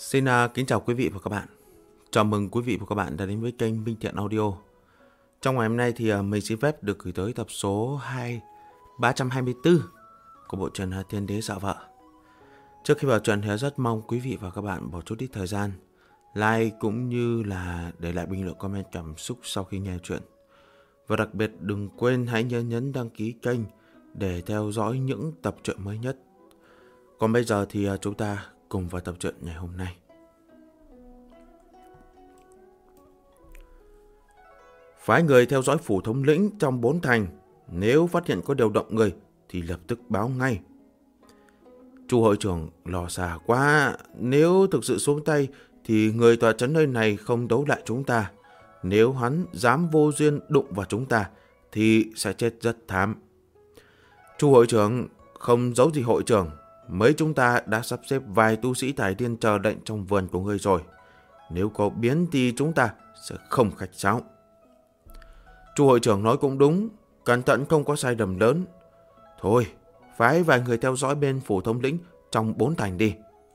Xin kính chào quý vị và các bạn. Chào mừng quý vị và các bạn đã đến với kênh Minh Thiện Audio. Trong ngày hôm nay thì mình xin phép được gửi tới tập số 324 của bộ truyện Thiên Đế Dạo Vợ. Trước khi vào truyện thì rất mong quý vị và các bạn bỏ chút ít thời gian like cũng như là để lại bình luận comment cảm xúc sau khi nghe truyện. Và đặc biệt đừng quên hãy nhấn đăng ký kênh để theo dõi những tập truyện mới nhất. Còn bây giờ thì chúng ta cùng vào tập truyện ngày hôm nay. Phái người theo dõi phủ thống lĩnh trong 4 thành, nếu phát hiện có điều động người thì lập tức báo ngay. Chu hội trưởng lo xa quá, nếu thực sự xuống tay thì người tọa trấn nơi này không đấu lại chúng ta. Nếu hắn dám vô duyên đụng vào chúng ta thì sẽ chết rất thảm. Chu hội trưởng không giấu gì hội trưởng, mấy chúng ta đã sắp xếp vài tu sĩ tài điên chờ lệnh trong vườn của ngươi rồi. Nếu có biến thì chúng ta sẽ không khách sáo. Chu hội trưởng nói cũng đúng, cẩn thận không có sai lầm lớn. Thôi, phái vài người theo dõi bên phủ thống lĩnh trong 4 thành đi.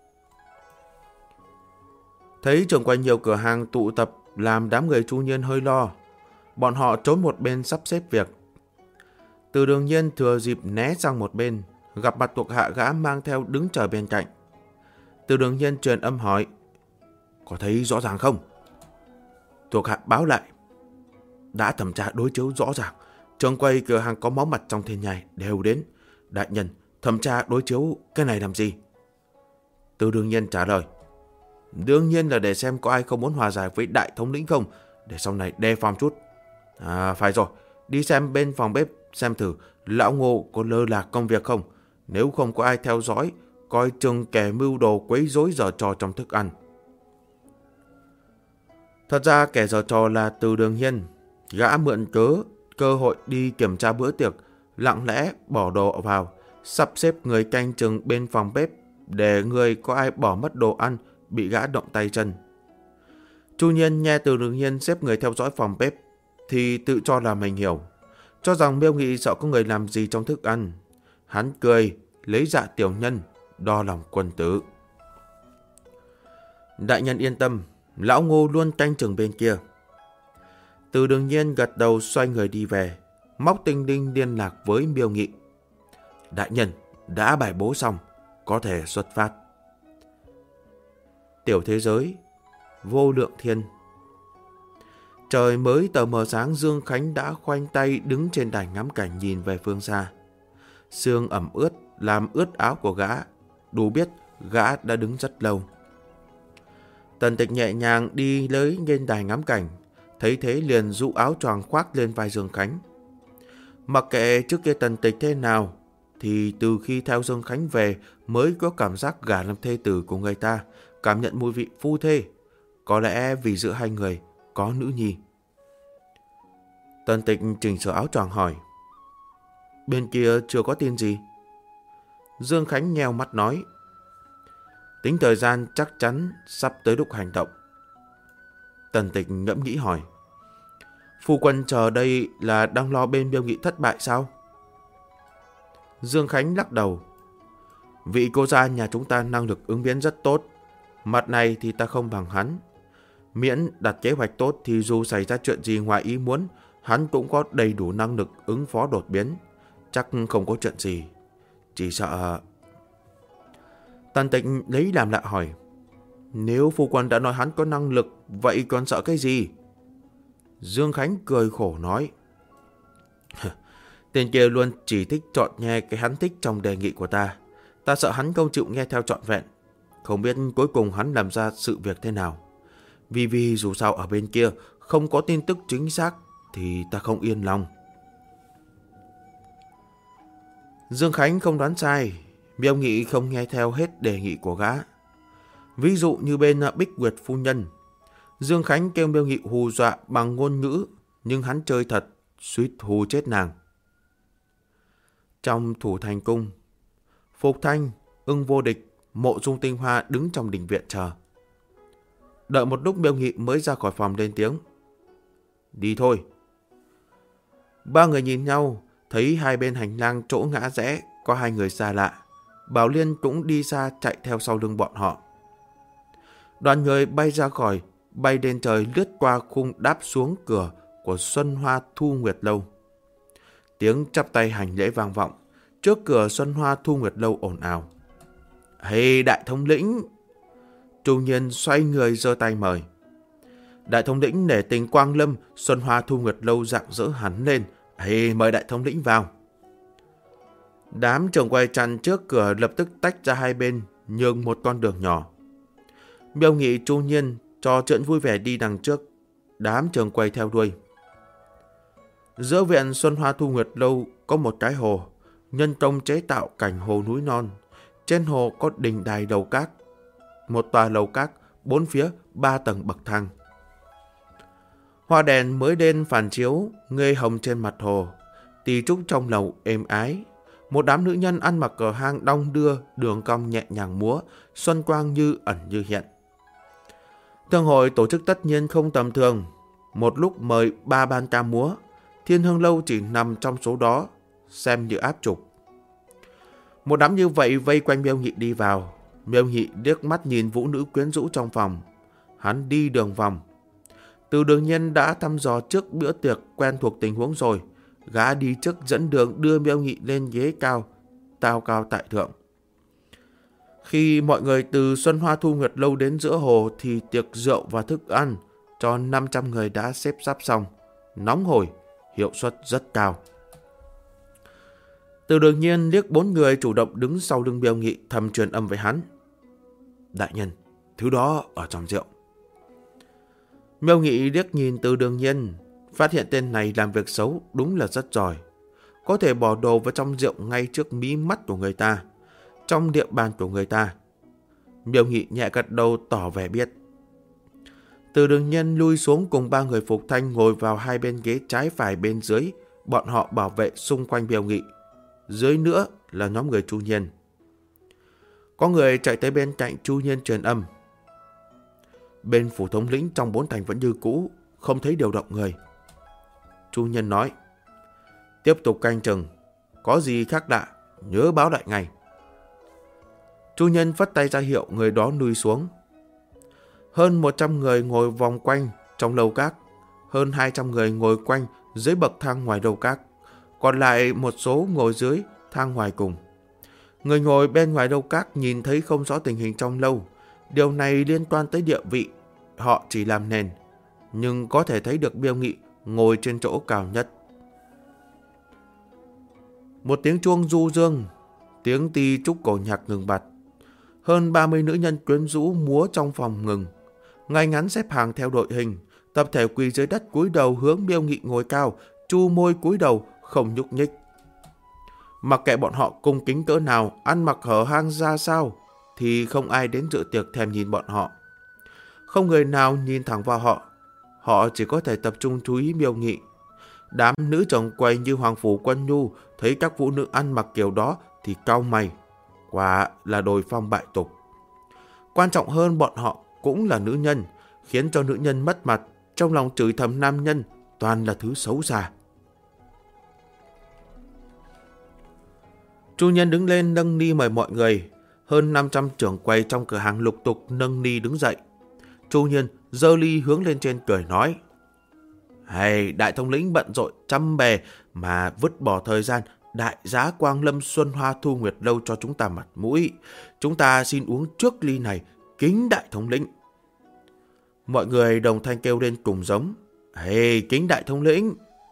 Thấy trường quanh nhiều cửa hàng tụ tập làm đám người Chu Nhiên hơi lo. Bọn họ trốn một bên sắp xếp việc. Từ Đường Nhiên thừa dịp né sang một bên, gặp mặt thuộc hạ gã mang theo đứng chờ bên cạnh. Từ Đường Nhiên truyền âm hỏi: có thấy rõ ràng không? Thuộc hạ báo lại: đã thẩm tra đối chiếu rõ ràng, trường quay cửa hàng có máu mặt trong thiên nhai đều đến. Đại nhân, thẩm tra đối chiếu cái này làm gì? Từ Đường Nhiên trả lời: đương nhiên là để xem có ai không muốn hòa giải với đại thống lĩnh không, để sau này đề phòng chút. Phải rồi, đi xem bên phòng bếp xem thử lão Ngô có lơ là công việc không. Nếu không có ai theo dõi, coi chừng kẻ mưu đồ quấy rối giở trò trong thức ăn. Thật ra kẻ giở trò là Từ Đường Nhiên. Gã mượn cơ hội đi kiểm tra bữa tiệc, lặng lẽ bỏ đồ vào, sắp xếp người canh chừng bên phòng bếp để người có ai bỏ mất đồ ăn bị gã động tay chân. Chu Nhiên nghe Từ Đường Nhiên xếp người theo dõi phòng bếp thì tự cho là mình hiểu, cho rằng Miêu Nghị sợ có người làm gì trong thức ăn. Hắn cười, lấy dạ tiểu nhân, đo lòng quân tử. Đại nhân yên tâm, lão Ngô luôn canh chừng bên kia. Từ Đường Nhiên gật đầu xoay người đi về, móc tinh linh liên lạc với Miêu Nghị. Đại nhân, đã bài bố xong, có thể xuất phát. Tiểu thế giới, vô lượng thiên. Trời mới tờ mờ sáng, Dương Khánh đã khoanh tay đứng trên đài ngắm cảnh nhìn về phương xa. Sương ẩm ướt làm ướt áo của gã, đủ biết gã đã đứng rất lâu. Tần Tịch nhẹ nhàng đi tới lên đài ngắm cảnh, thấy thế liền dụ áo choàng khoác lên vai Dương Khánh. Mặc kệ trước kia Tần Tịch thế nào, thì từ khi theo Dương Khánh về mới có cảm giác gả làm thê tử của người ta, cảm nhận mùi vị phu thê. Có lẽ vì giữa hai người có nữ nhi. Tần Tịch chỉnh sửa áo choàng hỏi: bên kia chưa có tin gì? Dương Khánh nheo mắt nói: tính thời gian chắc chắn sắp tới lúc hành động. Tần Tịch ngẫm nghĩ hỏi: phu quân chờ đây là đang lo bên Miêu Nghị thất bại sao? Dương Khánh lắc đầu: vị cô gia nhà chúng ta năng lực ứng biến rất tốt, mặt này thì ta không bằng hắn. Miễn đặt kế hoạch tốt thì dù xảy ra chuyện gì ngoài ý muốn, hắn cũng có đầy đủ năng lực ứng phó đột biến. Chắc không có chuyện gì. Chỉ sợ... Tần Tịch lấy làm lạ hỏi: nếu phu quân đã nói hắn có năng lực, vậy còn sợ cái gì? Dương Khánh cười khổ nói: tên kia luôn chỉ thích chọn nghe cái hắn thích trong đề nghị của ta. Ta sợ hắn không chịu nghe theo trọn vẹn. Không biết cuối cùng hắn làm ra sự việc thế nào. Vì dù sao ở bên kia không có tin tức chính xác thì ta không yên lòng. Dương Khánh không đoán sai. Miêu Nghị không nghe theo hết đề nghị của gã. Ví dụ như bên Bích Nguyệt phu nhân, Dương Khánh kêu Miêu Nghị hù dọa bằng ngôn ngữ, nhưng hắn chơi thật, suýt hù chết nàng. Trong Thủ Thành Cung, Phục Thanh, Ưng Vô Địch, Mộ Dung Tinh Hoa đứng trong đình viện chờ. Đợi một lúc Miêu Nghị mới ra khỏi phòng lên tiếng: đi thôi. Ba người nhìn nhau, thấy hai bên hành lang chỗ ngã rẽ có hai người xa lạ. Bảo Liên cũng đi xa chạy theo sau lưng bọn họ. Đoàn người bay ra khỏi, bay lên trời lướt qua khung đáp xuống cửa của Xuân Hoa Thu Nguyệt Lâu. Tiếng chắp tay hành lễ vang vọng. Trước cửa Xuân Hoa Thu Nguyệt Lâu ồn ào. Hey, đại thống lĩnh! Chu Nhiên xoay người giơ tay mời. Đại thống lĩnh nể tình quang lâm, Xuân Hoa Thu Nguyệt Lâu rạng rỡ hẳn lên. Hey, mời đại thống lĩnh vào. Đám trưởng quầy chặn trước cửa lập tức tách ra hai bên, nhường một con đường nhỏ. Miêu Nghị, Chu Nhiên trò chuyện vui vẻ đi đằng trước, đám trưởng quầy theo đuôi. Giữa viện Xuân Hoa Thu Nguyệt Lâu có một cái hồ, nhân công chế tạo cảnh hồ núi non. Trên hồ có đình đài đầu các, một tòa lầu các, bốn phía 3 tầng bậc thang. Hoa đèn mới đêm phản chiếu, ngây hồng trên mặt hồ. Tỳ trúc trong lầu êm ái. Một đám nữ nhân ăn mặc cờ hang đong đưa, đường cong nhẹ nhàng múa, xuân quang như ẩn như hiện. Thương hội tổ chức tất nhiên không tầm thường. Một lúc mời 3 ban ca múa, Thiên Hương Lâu chỉ nằm trong số đó, xem như áp trục. Một đám như vậy vây quanh Miêu Nghị đi vào. Miêu Nghị liếc mắt nhìn vũ nữ quyến rũ trong phòng. Hắn đi đường vòng. Từ Đường Nhiên đã thăm dò trước bữa tiệc, quen thuộc tình huống rồi. Gã đi trước dẫn đường đưa Miêu Nghị lên ghế cao, tao cao tại thượng. Khi mọi người từ Xuân Hoa Thu Nguyệt Lâu đến giữa hồ thì tiệc rượu và thức ăn cho 500 người đã xếp sắp xong. Nóng hổi, hiệu suất rất cao. Từ Đường Nhiên liếc 4 người chủ động đứng sau lưng Miêu Nghị, thầm truyền âm với hắn. Đại nhân, thứ đó ở trong rượu. Miêu Nghị liếc nhìn Từ Đường Nhiên, phát hiện tên này làm việc xấu đúng là rất giỏi. Có thể bỏ đồ vào trong rượu ngay trước mí mắt của người ta, trong địa bàn của người ta. Miêu Nghị nhẹ gật đầu tỏ vẻ biết. Từ Đường Nhiên lui xuống cùng 3 người phục thanh ngồi vào hai bên ghế trái phải bên dưới. Bọn họ bảo vệ xung quanh Miêu Nghị. Dưới nữa là nhóm người Chu Nhiên. Có người chạy tới bên cạnh Chu Nhiên truyền âm. Bên phủ thống lĩnh trong 4 thành vẫn như cũ, không thấy điều động người. Chu Nhiên nói. Tiếp tục canh chừng, có gì khác lạ, nhớ báo lại ngay. Chu Nhiên phất tay ra hiệu người đó lui xuống. Hơn 100 người ngồi vòng quanh trong lầu các, hơn 200 người ngồi quanh dưới bậc thang ngoài lầu các, còn lại một số ngồi dưới thang ngoài cùng. Người ngồi bên ngoài lầu các nhìn thấy không rõ tình hình trong lâu. Điều này liên quan tới địa vị, họ chỉ làm nền, nhưng có thể thấy được Miêu Nghị ngồi trên chỗ cao nhất. Một tiếng chuông du dương, tiếng ti trúc cổ nhạc ngừng bặt. Hơn 30 nữ nhân quyến rũ múa trong phòng ngừng. Ngay ngắn xếp hàng theo đội hình, tập thể quỳ dưới đất cúi đầu hướng Miêu Nghị ngồi cao, chu môi cúi đầu không nhúc nhích. Mặc kệ bọn họ cung kính cỡ nào, ăn mặc hở hang ra sao, thì không ai đến dự tiệc thèm nhìn bọn họ. Không người nào nhìn thẳng vào họ. Họ chỉ có thể tập trung chú ý Miêu Nghị. Đám nữ chồng quầy như Hoàng Phủ Quân Nhu thấy các phụ nữ ăn mặc kiểu đó thì cau mày. Quả là đồi phong bại tục. Quan trọng hơn, bọn họ cũng là nữ nhân, khiến cho nữ nhân mất mặt, trong lòng chửi thầm nam nhân toàn là thứ xấu xa. Chu Nhân đứng lên nâng ni mời mọi người. Hơn 500 trưởng quầy trong cửa hàng lục tục nâng ni đứng dậy. Chu Nhân giơ ly hướng lên trên cười nói. Hay, đại thống lĩnh bận rộn trăm bề mà vứt bỏ thời gian đại giá Quang Lâm Xuân Hoa Thu Nguyệt Lâu cho chúng ta mặt mũi. Chúng ta xin uống trước ly này, kính đại thống lĩnh. Mọi người đồng thanh kêu lên cùng giống. Hey, kính đại thống lĩnh.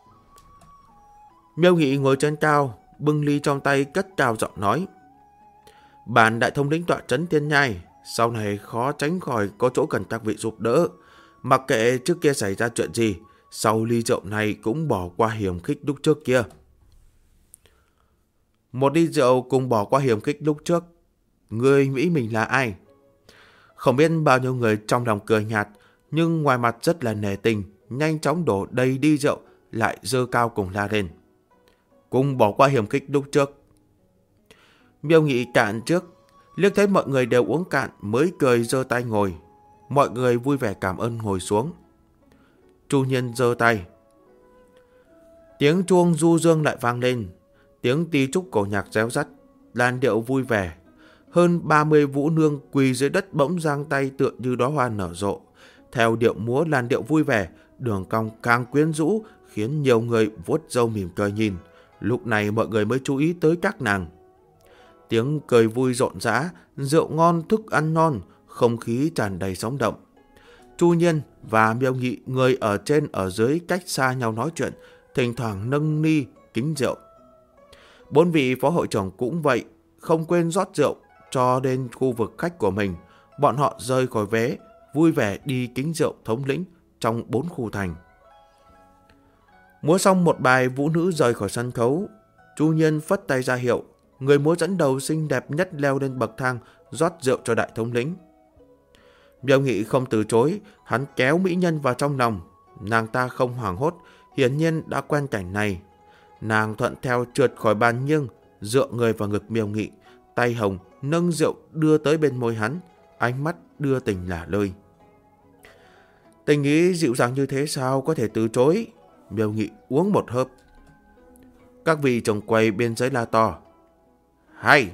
Miêu Nghị ngồi trên cao, bưng ly trong tay cất cao giọng nói. Bản đại thống lĩnh tọa trấn Thiên Nhai, sau này khó tránh khỏi có chỗ cần các vị giúp đỡ. Mặc kệ trước kia xảy ra chuyện gì, sau ly rượu này cũng bỏ qua hiểm khích lúc trước kia. Một ly rượu cùng bỏ qua hiểm khích lúc trước. Người nghĩ mình là ai? Không biết bao nhiêu người trong lòng cười nhạt, nhưng ngoài mặt rất là nể tình, nhanh chóng đổ đầy đi rượu, lại dơ cao cùng la lên. Cùng bỏ qua hiểm khích lúc trước. Miêu Nghị cạn trước, liếc thấy mọi người đều uống cạn mới cười giơ tay ngồi. Mọi người vui vẻ cảm ơn ngồi xuống. Chu Nhân giơ tay. Tiếng chuông du dương lại vang lên. Tiếng ti trúc cổ nhạc réo rắt, làn điệu vui vẻ. Hơn 30 vũ nương quỳ dưới đất bỗng giang tay tựa như đóa hoa nở rộ. Theo điệu múa làn điệu vui vẻ, đường cong càng quyến rũ, khiến nhiều người vuốt râu mỉm cười nhìn. Lúc này mọi người mới chú ý tới các nàng. Tiếng cười vui rộn rã, rượu ngon thức ăn ngon, không khí tràn đầy sống động. Chu Nhiên và Miêu Nghị, người ở trên ở dưới cách xa nhau nói chuyện, thỉnh thoảng nâng ly kính rượu. 4 vị phó hội trưởng cũng vậy, không quên rót rượu cho đến khu vực khách của mình. Bọn họ rời khỏi vé, vui vẻ đi kính rượu thống lĩnh trong 4 khu thành. Múa xong một bài, vũ nữ rời khỏi sân khấu. Chu Nhiên phất tay ra hiệu, người múa dẫn đầu xinh đẹp nhất leo lên bậc thang, rót rượu cho đại thống lĩnh. Miêu Nghị không từ chối, hắn kéo mỹ nhân vào trong lòng. Nàng ta không hoảng hốt, hiển nhiên đã quen cảnh này. Nàng thuận theo trượt khỏi bàn nghiêng, dựa người vào ngực Miêu Nghị, tay hồng nâng rượu đưa tới bên môi hắn, ánh mắt đưa tình lả lơi. Tình ý dịu dàng như thế sao có thể từ chối? Miêu Nghị uống một hớp. Các vị trông quay bên dưới la to: hay!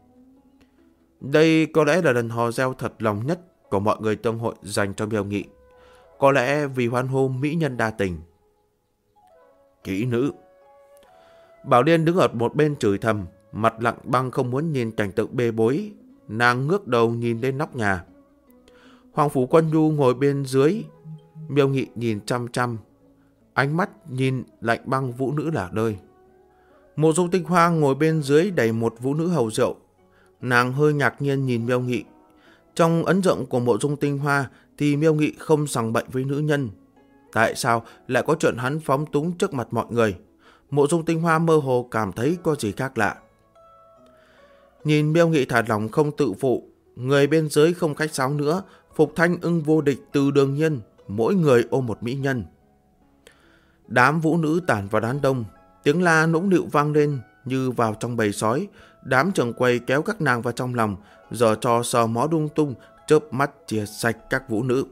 Đây có lẽ là lần hò reo thật lòng nhất của mọi người tương hội dành cho Miêu Nghị. Có lẽ vì hoan hô mỹ nhân đa tình. Kỹ nữ! Bảo Liên đứng ở một bên chửi thầm, mặt lặng băng không muốn nhìn cảnh tượng bê bối. Nàng ngước đầu nhìn lên nóc nhà. Hoàng Phủ Quân Nhu ngồi bên dưới. Miêu Nghị nhìn chăm chăm, ánh mắt nhìn lạnh băng vũ nữ lả lơi. Mộ Dung Tinh Hoa ngồi bên dưới đầy một vũ nữ hầu rượu. Nàng hơi ngạc nhiên nhìn Miêu Nghị. Trong ấn tượng của Mộ Dung Tinh Hoa thì Miêu Nghị không sằng bậy với nữ nhân. Tại sao lại có chuyện hắn phóng túng trước mặt mọi người? Mộ Dung Tinh Hoa mơ hồ cảm thấy có gì khác lạ. Nhìn Miêu Nghị thả lòng không tự phụ, người bên dưới không khách sáo nữa, Phục Thanh ưng vô địch từ Đường Nhiên, mỗi người ôm một mỹ nhân. Đám vũ nữ tản vào đám đông, tiếng la nũng nịu vang lên như vào trong bầy sói. Đám trưởng quầy kéo các nàng vào trong lòng, giờ cho sờ mó lung tung, chớp mắt chìa sạch các vũ nữ.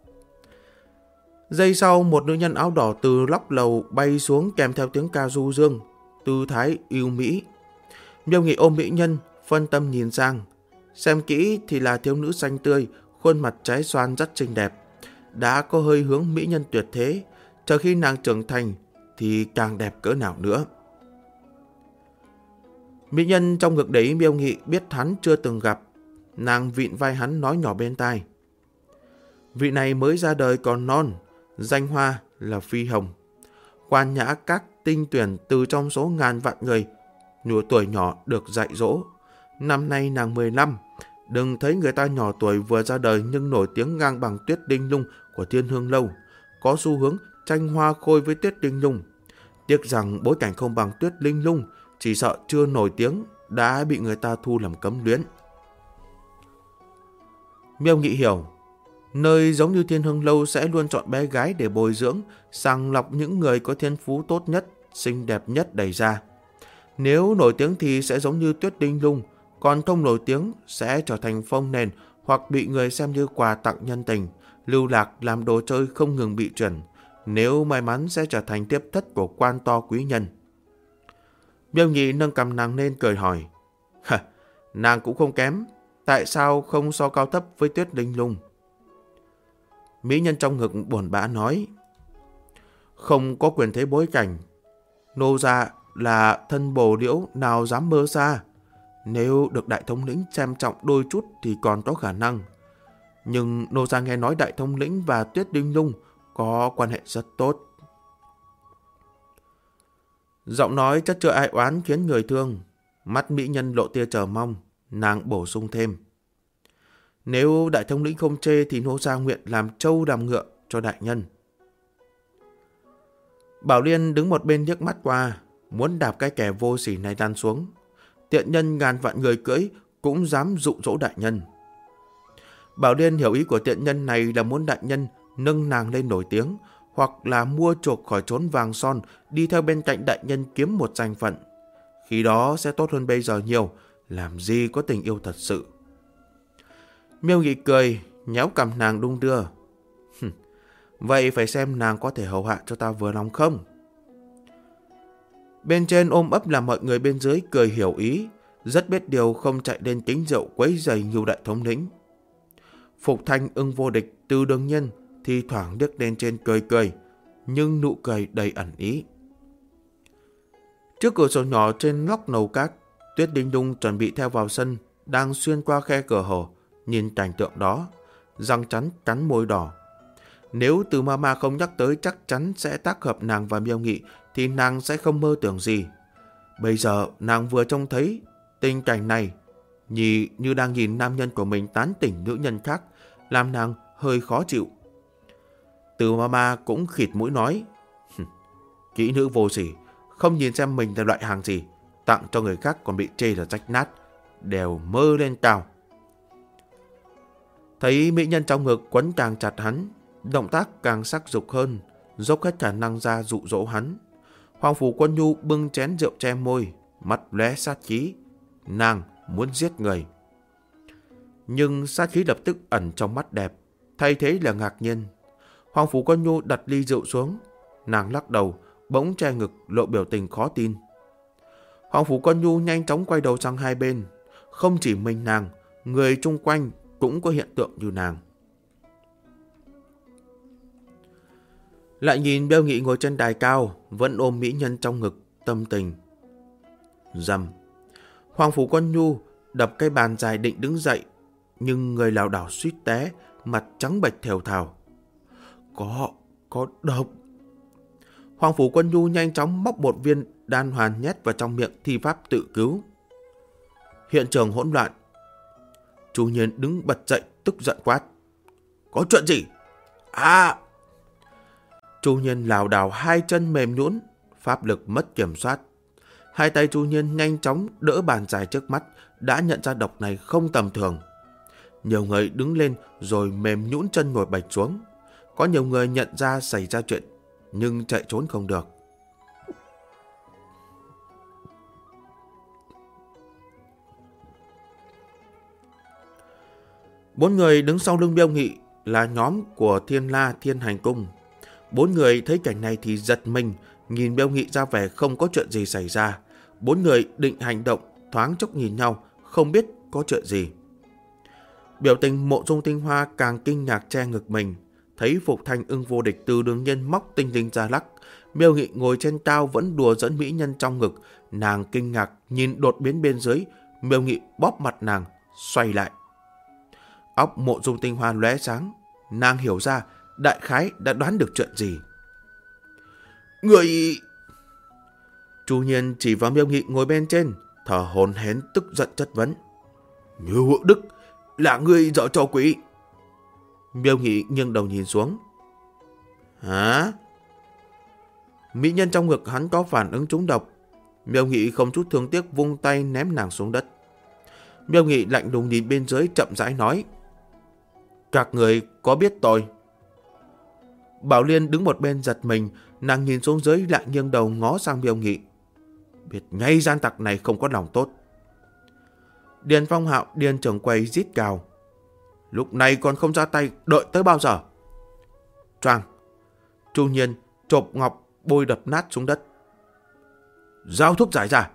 Giây sau, một nữ nhân áo đỏ từ lóc lầu bay xuống kèm theo tiếng ca du dương, tư thái yêu mỹ. Miêu Nghị ôm mỹ nhân, phân tâm nhìn sang. Xem kỹ thì là thiếu nữ xanh tươi, khuôn mặt trái xoan rất xinh đẹp. Đã có hơi hướng mỹ nhân tuyệt thế, chờ khi nàng trưởng thành thì càng đẹp cỡ nào nữa. Mỹ nhân trong ngực đấy Miêu Nghị biết hắn chưa từng gặp. Nàng vịn vai hắn nói nhỏ bên tai: vị này mới ra đời còn non, danh hoa là Phi Hồng. Quan nhã các tinh tuyển từ trong số ngàn vạn người tuổi nhỏ được dạy dỗ. Năm nay nàng 15, đừng thấy người ta nhỏ tuổi vừa ra đời nhưng nổi tiếng ngang bằng Tuyết Linh Lung của Thiên Hương Lâu, có xu hướng tranh hoa khôi với Tuyết Linh Lung. Tiếc rằng bối cảnh không bằng Tuyết Linh Lung, chỉ sợ chưa nổi tiếng đã bị người ta thu làm cấm luyến. Miêu Nghị hiểu, nơi giống như Thiên Hương Lâu sẽ luôn chọn bé gái để bồi dưỡng, sàng lọc những người có thiên phú tốt nhất, xinh đẹp nhất đẩy ra. Nếu nổi tiếng thì sẽ giống như Tuyết Linh Lung, còn không nổi tiếng sẽ trở thành phông nền hoặc bị người xem như quà tặng nhân tình, lưu lạc làm đồ chơi không ngừng bị chuyển. Nếu may mắn sẽ trở thành tiếp thất của quan to quý nhân. Miêu Nghị nâng cằm nàng lên cười hỏi: nàng cũng không kém, tại sao không so cao thấp với Tuyết Linh Lung? Mỹ nhân trong ngực buồn bã nói: không có quyền thế bối cảnh, nô gia là thân bồ liễu nào dám mơ xa. Nếu được đại thống lĩnh xem trọng đôi chút thì còn có khả năng. Nhưng nô gia nghe nói đại thống lĩnh và Tuyết Linh Lung có quan hệ rất tốt. Giọng nói chất chứa ai oán khiến người thương. Mắt mỹ nhân lộ tia chờ mong. Nàng bổ sung thêm: nếu đại thống lĩnh không chê thì nô gia nguyện làm trâu làm ngựa cho đại nhân. Bảo Liên đứng một bên liếc mắt qua, muốn đạp cái kẻ vô sỉ này lăn xuống. Tiện nhân ngàn vạn người cưỡi cũng dám dụ dỗ đại nhân. Bảo Liên hiểu ý của tiện nhân này là muốn đại nhân nâng nàng lên nổi tiếng, hoặc là mua chuộc khỏi chốn vàng son, đi theo bên cạnh đại nhân kiếm một danh phận. Khi đó sẽ tốt hơn bây giờ nhiều, làm gì có tình yêu thật sự. Miêu Nghị cười, nhéo cằm nàng đung đưa. Vậy phải xem nàng có thể hầu hạ cho ta vừa lòng không? Bên trên ôm ấp làm mọi người bên dưới cười hiểu ý. rất biết điều không chạy lên kính rượu quấy rầy Ngưu đại thống lĩnh. Phục Thanh Ưng Vô Địch Từ Đường Nhân thì thoảng liếc lên trên cười cười, nhưng nụ cười đầy ẩn ý. Trước cửa sổ nhỏ trên lóc lầu các, Tuyết Đinh Đung chuẩn bị theo vào sân, đang xuyên qua khe cửa hồ, nhìn cảnh tượng đó, răng cắn môi đỏ. Nếu Từ Mama không nhắc tới chắc chắn sẽ tác hợp nàng và Miêu Nghị, thì nàng sẽ không mơ tưởng gì. Bây giờ nàng vừa trông thấy tình cảnh này, như đang nhìn nam nhân của mình tán tỉnh nữ nhân khác, làm nàng hơi khó chịu. Từ Mama cũng khịt mũi nói, kỹ nữ vô sỉ, không nhìn xem mình là loại hàng gì, tặng cho người khác còn bị chê là rách nát, đều mơ lên cao. Thấy mỹ nhân trong ngực quấn càng chặt hắn, động tác càng sắc dục hơn, dốc hết khả năng ra dụ dỗ hắn. Hoàng Phủ Quân Nhu bưng chén rượu che môi, mắt lóe sát khí, nàng muốn giết người. Nhưng sát khí lập tức ẩn trong mắt đẹp, thay thế là ngạc nhiên. Hoàng Phủ Quân Nhu đặt ly rượu xuống, nàng lắc đầu, bỗng che ngực lộ biểu tình khó tin. Hoàng Phủ Quân Nhu nhanh chóng quay đầu sang hai bên, không chỉ mình nàng, người chung quanh cũng có hiện tượng như nàng. Lại nhìn Bêu Nghị ngồi trên đài cao, vẫn ôm mỹ nhân trong ngực, tâm tình. Rầm. Hoàng Phủ Quân Nhu đập cái bàn dài định đứng dậy, nhưng người lảo đảo suýt té, mặt trắng bệch thều thào. Có độc. Hoàng Phủ Quân Nhu nhanh chóng móc một viên đan hoàn nhét vào trong miệng thi pháp tự cứu. Hiện trường hỗn loạn. Chu Nhiên đứng bật dậy tức giận quát. Có chuyện gì? Chu Nhiên lảo đảo hai chân mềm nhũn, pháp lực mất kiểm soát. Hai tay Chu Nhiên nhanh chóng đỡ bàn dài trước mắt, đã nhận ra độc này không tầm thường. Nhiều người đứng lên rồi mềm nhũn chân ngồi bạch xuống. Có nhiều người nhận ra xảy ra chuyện, nhưng chạy trốn không được. Bốn người đứng sau lưng Bêu Nghị là nhóm của Thiên La Thiên Hành Cung. Bốn người thấy cảnh này thì giật mình, nhìn Bêu Nghị ra vẻ không có chuyện gì xảy ra. Bốn người định hành động, thoáng chốc nhìn nhau, không biết có chuyện gì. Biểu tình Mộ Dung Tinh Hoa càng kinh ngạc che ngực mình. Thấy Phục Thanh Ưng Vô Địch Từ Đường Nhân móc tinh linh ra lắc, Miêu Nghị ngồi trên cao vẫn đùa dẫn mỹ nhân trong ngực. Nàng kinh ngạc nhìn đột biến bên dưới, Miêu Nghị bóp mặt nàng, xoay lại. Óc Mộ Dung Tinh Hoa lóe sáng, nàng hiểu ra đại khái đã đoán được chuyện gì. Người... Chu Nhiên chỉ vào Miêu Nghị ngồi bên trên, thở hổn hển tức giận chất vấn. Miêu Hữu Đức, là người dở trò quỷ. Miêu Nghị nghiêng đầu nhìn xuống. Hả? Mỹ nhân trong ngực hắn có phản ứng trúng độc. Miêu Nghị không chút thương tiếc vung tay ném nàng xuống đất. Miêu Nghị lạnh lùng nhìn bên dưới chậm rãi nói. Các người có biết tôi? Bảo Liên đứng một bên giật mình, nàng nhìn xuống dưới lại nghiêng đầu ngó sang Miêu Nghị. Biết ngay gian tặc này không có lòng tốt. Điền Phong Hạo, Điền trưởng quầy rít gào. Lúc này còn không ra tay, đợi tới bao giờ? Choang. Chu Nhiên chộp ngọc bôi đập nát xuống đất. Giao thuốc giải ra.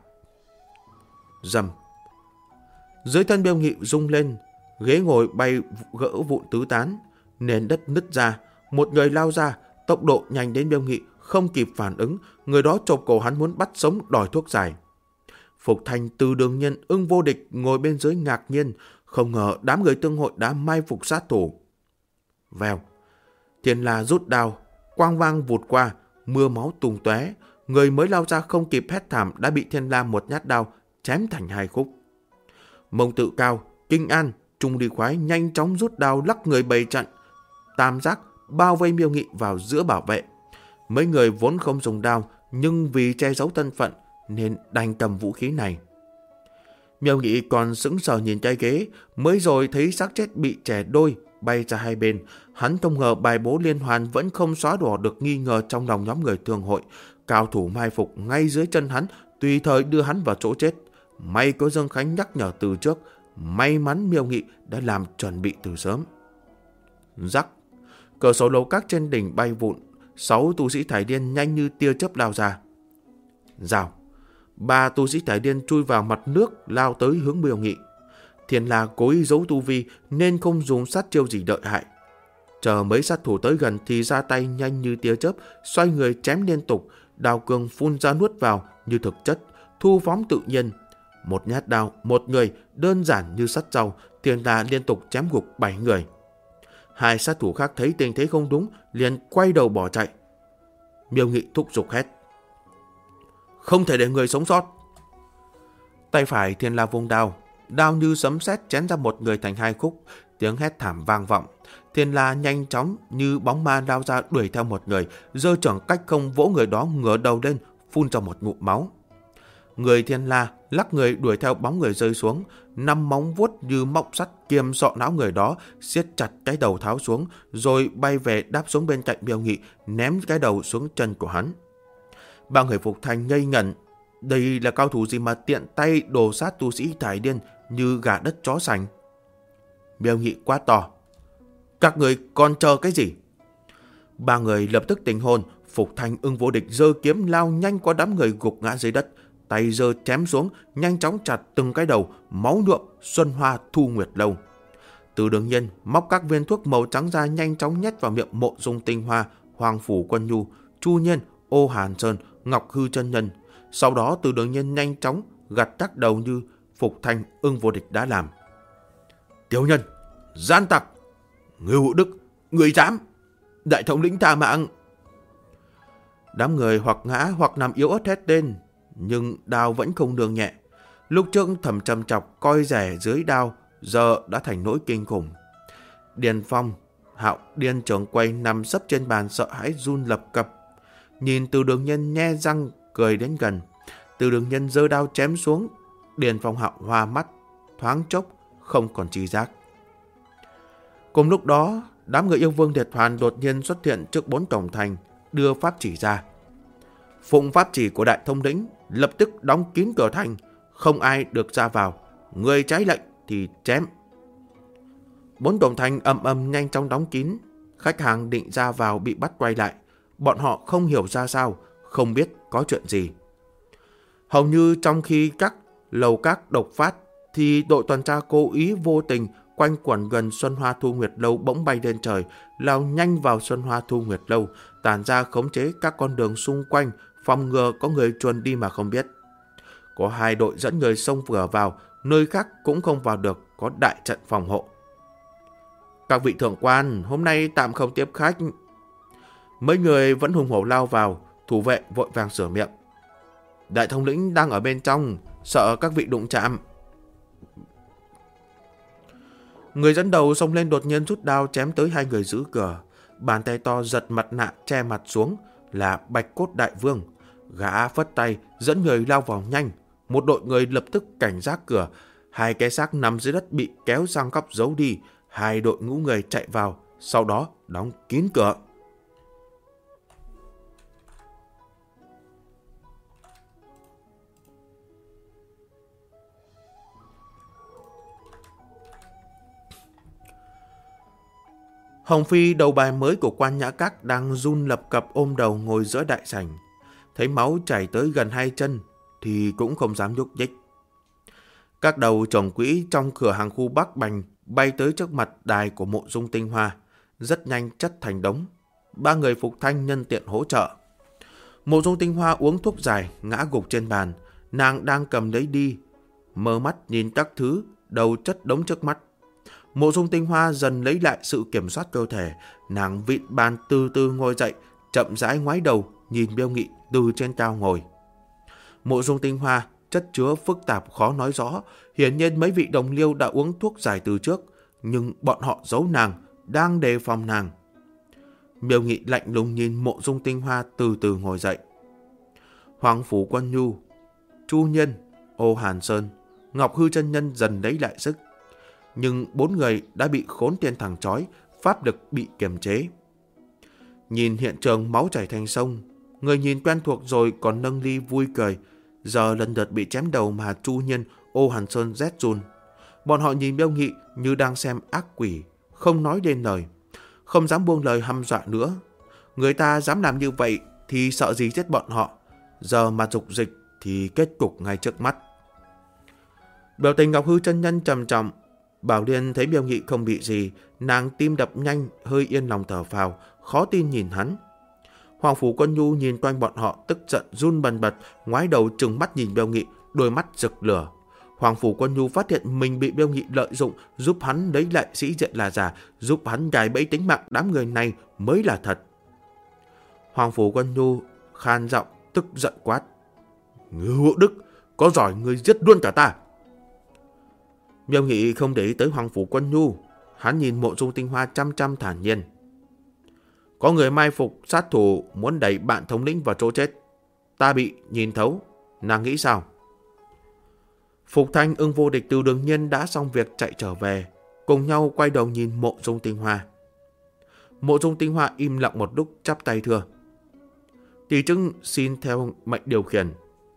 Rầm. Dưới thân Miêu Nghị rung lên, ghế ngồi bay gỡ vụn tứ tán, nền đất nứt ra, một người lao ra, tốc độ nhanh đến Miêu Nghị, không kịp phản ứng, người đó chộp cổ hắn muốn bắt sống đòi thuốc giải. Phục Thành Từ Đường Nhân Ưng Vô Địch ngồi bên dưới ngạc nhiên, không ngờ đám người tương hội đã mai phục sát thủ. Vèo, Thiên La rút đao, quang vang vụt qua, mưa máu tung tóe, người mới lao ra không kịp hét thảm đã bị Thiên La một nhát đao chém thành hai khúc. Mông Tự Cao, Kinh An, Trung Đi Khoái nhanh chóng rút đao lắc người bày trận, tam giác bao vây Miêu Nghị vào giữa bảo vệ. Mấy người vốn không dùng đao, nhưng vì che giấu thân phận nên đành cầm vũ khí này. Miêu Nghị còn sững sờ nhìn cái ghế, mới rồi thấy xác chết bị chẻ đôi bay ra hai bên. Hắn không ngờ bài bố liên hoàn vẫn không xóa đổ được nghi ngờ trong lòng nhóm người thương hội. Cao thủ mai phục ngay dưới chân hắn, tùy thời đưa hắn vào chỗ chết. May có Dương Khánh nhắc nhở từ trước, may mắn Miêu Nghị đã làm chuẩn bị từ sớm. Rắc, cửa sổ lầu các trên đỉnh bay vụn, 6 tu sĩ thải điên nhanh như tia chớp lao ra. Rào, Ba tu sĩ thải điên chui vào mặt nước, lao tới hướng Miêu Nghị. Thiên La cố ý giấu tu vi nên không dùng sát chiêu gì đợi hại. Chờ mấy sát thủ tới gần thì ra tay nhanh như tia chớp, xoay người chém liên tục, đao cương phun ra nuốt vào như thực chất, thu phóng tự nhiên. Một nhát đao, một người, đơn giản như sắt rau, Thiên La liên tục chém gục 7 người. Hai sát thủ khác thấy tình thế không đúng, liền quay đầu bỏ chạy. Miêu Nghị thúc giục hét: không thể để người sống sót. Tay phải Thiên La vung đao, đao như sấm sét chém ra một người thành hai khúc, tiếng hét thảm vang vọng. Thiên La nhanh chóng như bóng ma lao ra đuổi theo một người, giơ chưởng cách không vỗ người đó ngửa đầu lên, phun ra một ngụm máu. Người Thiên La lắc người đuổi theo bóng người rơi xuống, 5 móng vuốt như móc sắt kiềm sọ não người đó, siết chặt cái đầu tháo xuống, rồi bay về đáp xuống bên cạnh Miêu Nghị, ném cái đầu xuống chân của hắn. Ba người Phục Thành ngây ngẩn, đây là cao thủ gì mà tiện tay đồ sát tu sĩ thải điên như gà đất chó sành. Miêu Nghị quá to: các người còn chờ cái gì? Ba người lập tức tỉnh hồn. Phục Thành Ưng Vô Địch giơ kiếm lao nhanh qua đám người gục ngã dưới đất, tay giơ chém xuống, nhanh chóng chặt từng cái đầu, máu nhuộm Xuân Hoa Thu Nguyệt Lâu. Từ Đường Nhiên móc các viên thuốc màu trắng ra, nhanh chóng nhét vào miệng Mộ Dung Tinh Hoa, Hoàng Phủ Quân Nhu, Chu Nhiên, Ô Hàn Sơn, Ngọc Hư chân nhân. Sau đó Từ Đường Nhiên nhanh chóng gặt các đầu như Phục Thành Ưng Vô Địch đã làm. Tiểu nhân, gian tặc, Ngưu Đức, người dám! Đại thống lĩnh tha mạng! Đám người hoặc ngã hoặc nằm yếu ớt hét lên, nhưng đao vẫn không nương nhẹ. Lúc trước Thẩm Trầm Chọc coi rẻ dưới đao, giờ đã thành nỗi kinh khủng. Điền Phong, Hạo Điên trưởng quay nằm sấp trên bàn sợ hãi run lập cập. Nhìn Từ Đường Nhân nhe răng cười đến gần, Từ Đường Nhân giơ đao chém xuống. Điền Phong Hạo hoa mắt, thoáng chốc không còn tri giác. Cùng lúc đó, đám người yêu vương Liệt Hoàn đột nhiên xuất hiện trước 4 cổng thành, đưa pháp chỉ ra. Phụng pháp chỉ của đại thống lĩnh, lập tức đóng kín cửa thành, không ai được ra vào, người trái lệnh thì chém. 4 cổng thành ầm ầm nhanh chóng đóng kín, khách hàng định ra vào bị bắt quay lại, bọn họ không hiểu ra sao, không biết có chuyện gì. Hầu như trong khi các lầu các độc phát, thì đội tuần tra cố ý vô tình quanh quẩn gần Xuân Hoa Thu Nguyệt Lâu bỗng bay lên trời, lao nhanh vào Xuân Hoa Thu Nguyệt Lâu, tản ra khống chế các con đường xung quanh, phòng ngừa có người chuồn đi mà không biết. Có 2 đội dẫn người xông vừa vào, nơi khác cũng không vào được, có đại trận phòng hộ. Các vị thượng quan, hôm nay tạm không tiếp khách. Mấy người vẫn hùng hổ lao vào, thủ vệ vội vàng sửa miệng. Đại thống lĩnh đang ở bên trong, sợ các vị đụng chạm. Người dẫn đầu xông lên đột nhiên rút đao chém tới 2 người giữ cửa. Bàn tay to giật mặt nạ che mặt xuống, là Bạch Cốt Đại Vương. Gã phất tay dẫn người lao vào nhanh. Một đội người lập tức cảnh giác cửa. 2 cái xác nằm dưới đất bị kéo sang góc giấu đi. 2 đội ngũ người chạy vào, sau đó đóng kín cửa. Hồng Phi, đầu bài mới của Quan Nhã Các, đang run lập cập ôm đầu ngồi giữa đại sảnh. Thấy máu chảy tới gần 2 chân thì cũng không dám nhúc nhích. Các đầu trồng quỹ trong cửa hàng khu Bắc Bành bay tới trước mặt đài của Mộ Dung Tinh Hoa, rất nhanh chất thành đống. 3 người Phục Thanh nhân tiện hỗ trợ. Mộ Dung Tinh Hoa uống thuốc giải, ngã gục trên bàn. Nàng đang cầm lấy đi, mơ mắt nhìn các thứ, đầu chất đống trước mắt. Mộ Dung Tinh Hoa dần lấy lại sự kiểm soát cơ thể, nàng vịn bàn từ từ ngồi dậy, chậm rãi ngoái đầu nhìn Miêu Nghị từ trên cao ngồi. Mộ Dung Tinh Hoa chất chứa phức tạp khó nói rõ, hiển nhiên mấy vị đồng liêu đã uống thuốc giải từ trước, nhưng bọn họ giấu nàng, đang đề phòng nàng. Miêu Nghị lạnh lùng nhìn Mộ Dung Tinh Hoa từ từ ngồi dậy. Hoàng Phủ Quân Nhu, Chu Nhiên, Ô Hàn Sơn, Ngọc Hư chân nhân dần lấy lại sức. Nhưng 4 người đã bị khốn tiên thẳng trói, pháp lực bị kiềm chế. Nhìn hiện trường máu chảy thành sông, người nhìn quen thuộc rồi còn nâng ly vui cười, giờ lần lượt bị chém đầu mà Chu Nhiên, Ô Hàn Sơn rét run. Bọn họ nhìn Miêu Nghị như đang xem ác quỷ, không nói nên lời, không dám buông lời hăm dọa nữa. Người ta dám làm như vậy thì sợ gì giết bọn họ, giờ mà dục dịch thì kết cục ngay trước mắt. Biểu tình Ngọc Hư chân nhân trầm trọng. Bảo Liên thấy Miêu Nghị không bị gì, nàng tim đập nhanh, hơi yên lòng thở phào, khó tin nhìn hắn. Hoàng Phủ Quân Nhu nhìn quanh bọn họ tức giận run bần bật, ngoái đầu trừng mắt nhìn Miêu Nghị, đôi mắt rực lửa. Hoàng Phủ Quân Nhu phát hiện mình bị Miêu Nghị lợi dụng, giúp hắn lấy lại sĩ diện là giả, giúp hắn gài bẫy tính mạng đám người này mới là thật. Hoàng Phủ Quân Nhu khan giọng tức giận quát: Ngưu Hữu Đức, có giỏi ngươi giết luôn cả ta. Miêu Nghị không để ý tới Hoàng Phủ Quân Nhu, hắn nhìn Mộ Dung Tinh Hoa chăm chăm thản nhiên. Có người mai phục sát thủ muốn đẩy bạn thống lĩnh vào chỗ chết. Ta bị nhìn thấu, nàng nghĩ sao? Phục Thanh, Ưng Vô Địch, Từ Đường Nhiên đã xong việc chạy trở về, cùng nhau quay đầu nhìn Mộ Dung Tinh Hoa. Mộ Dung Tinh Hoa im lặng một lúc, chắp tay thưa: Tỷ chức xin theo mệnh điều khiển.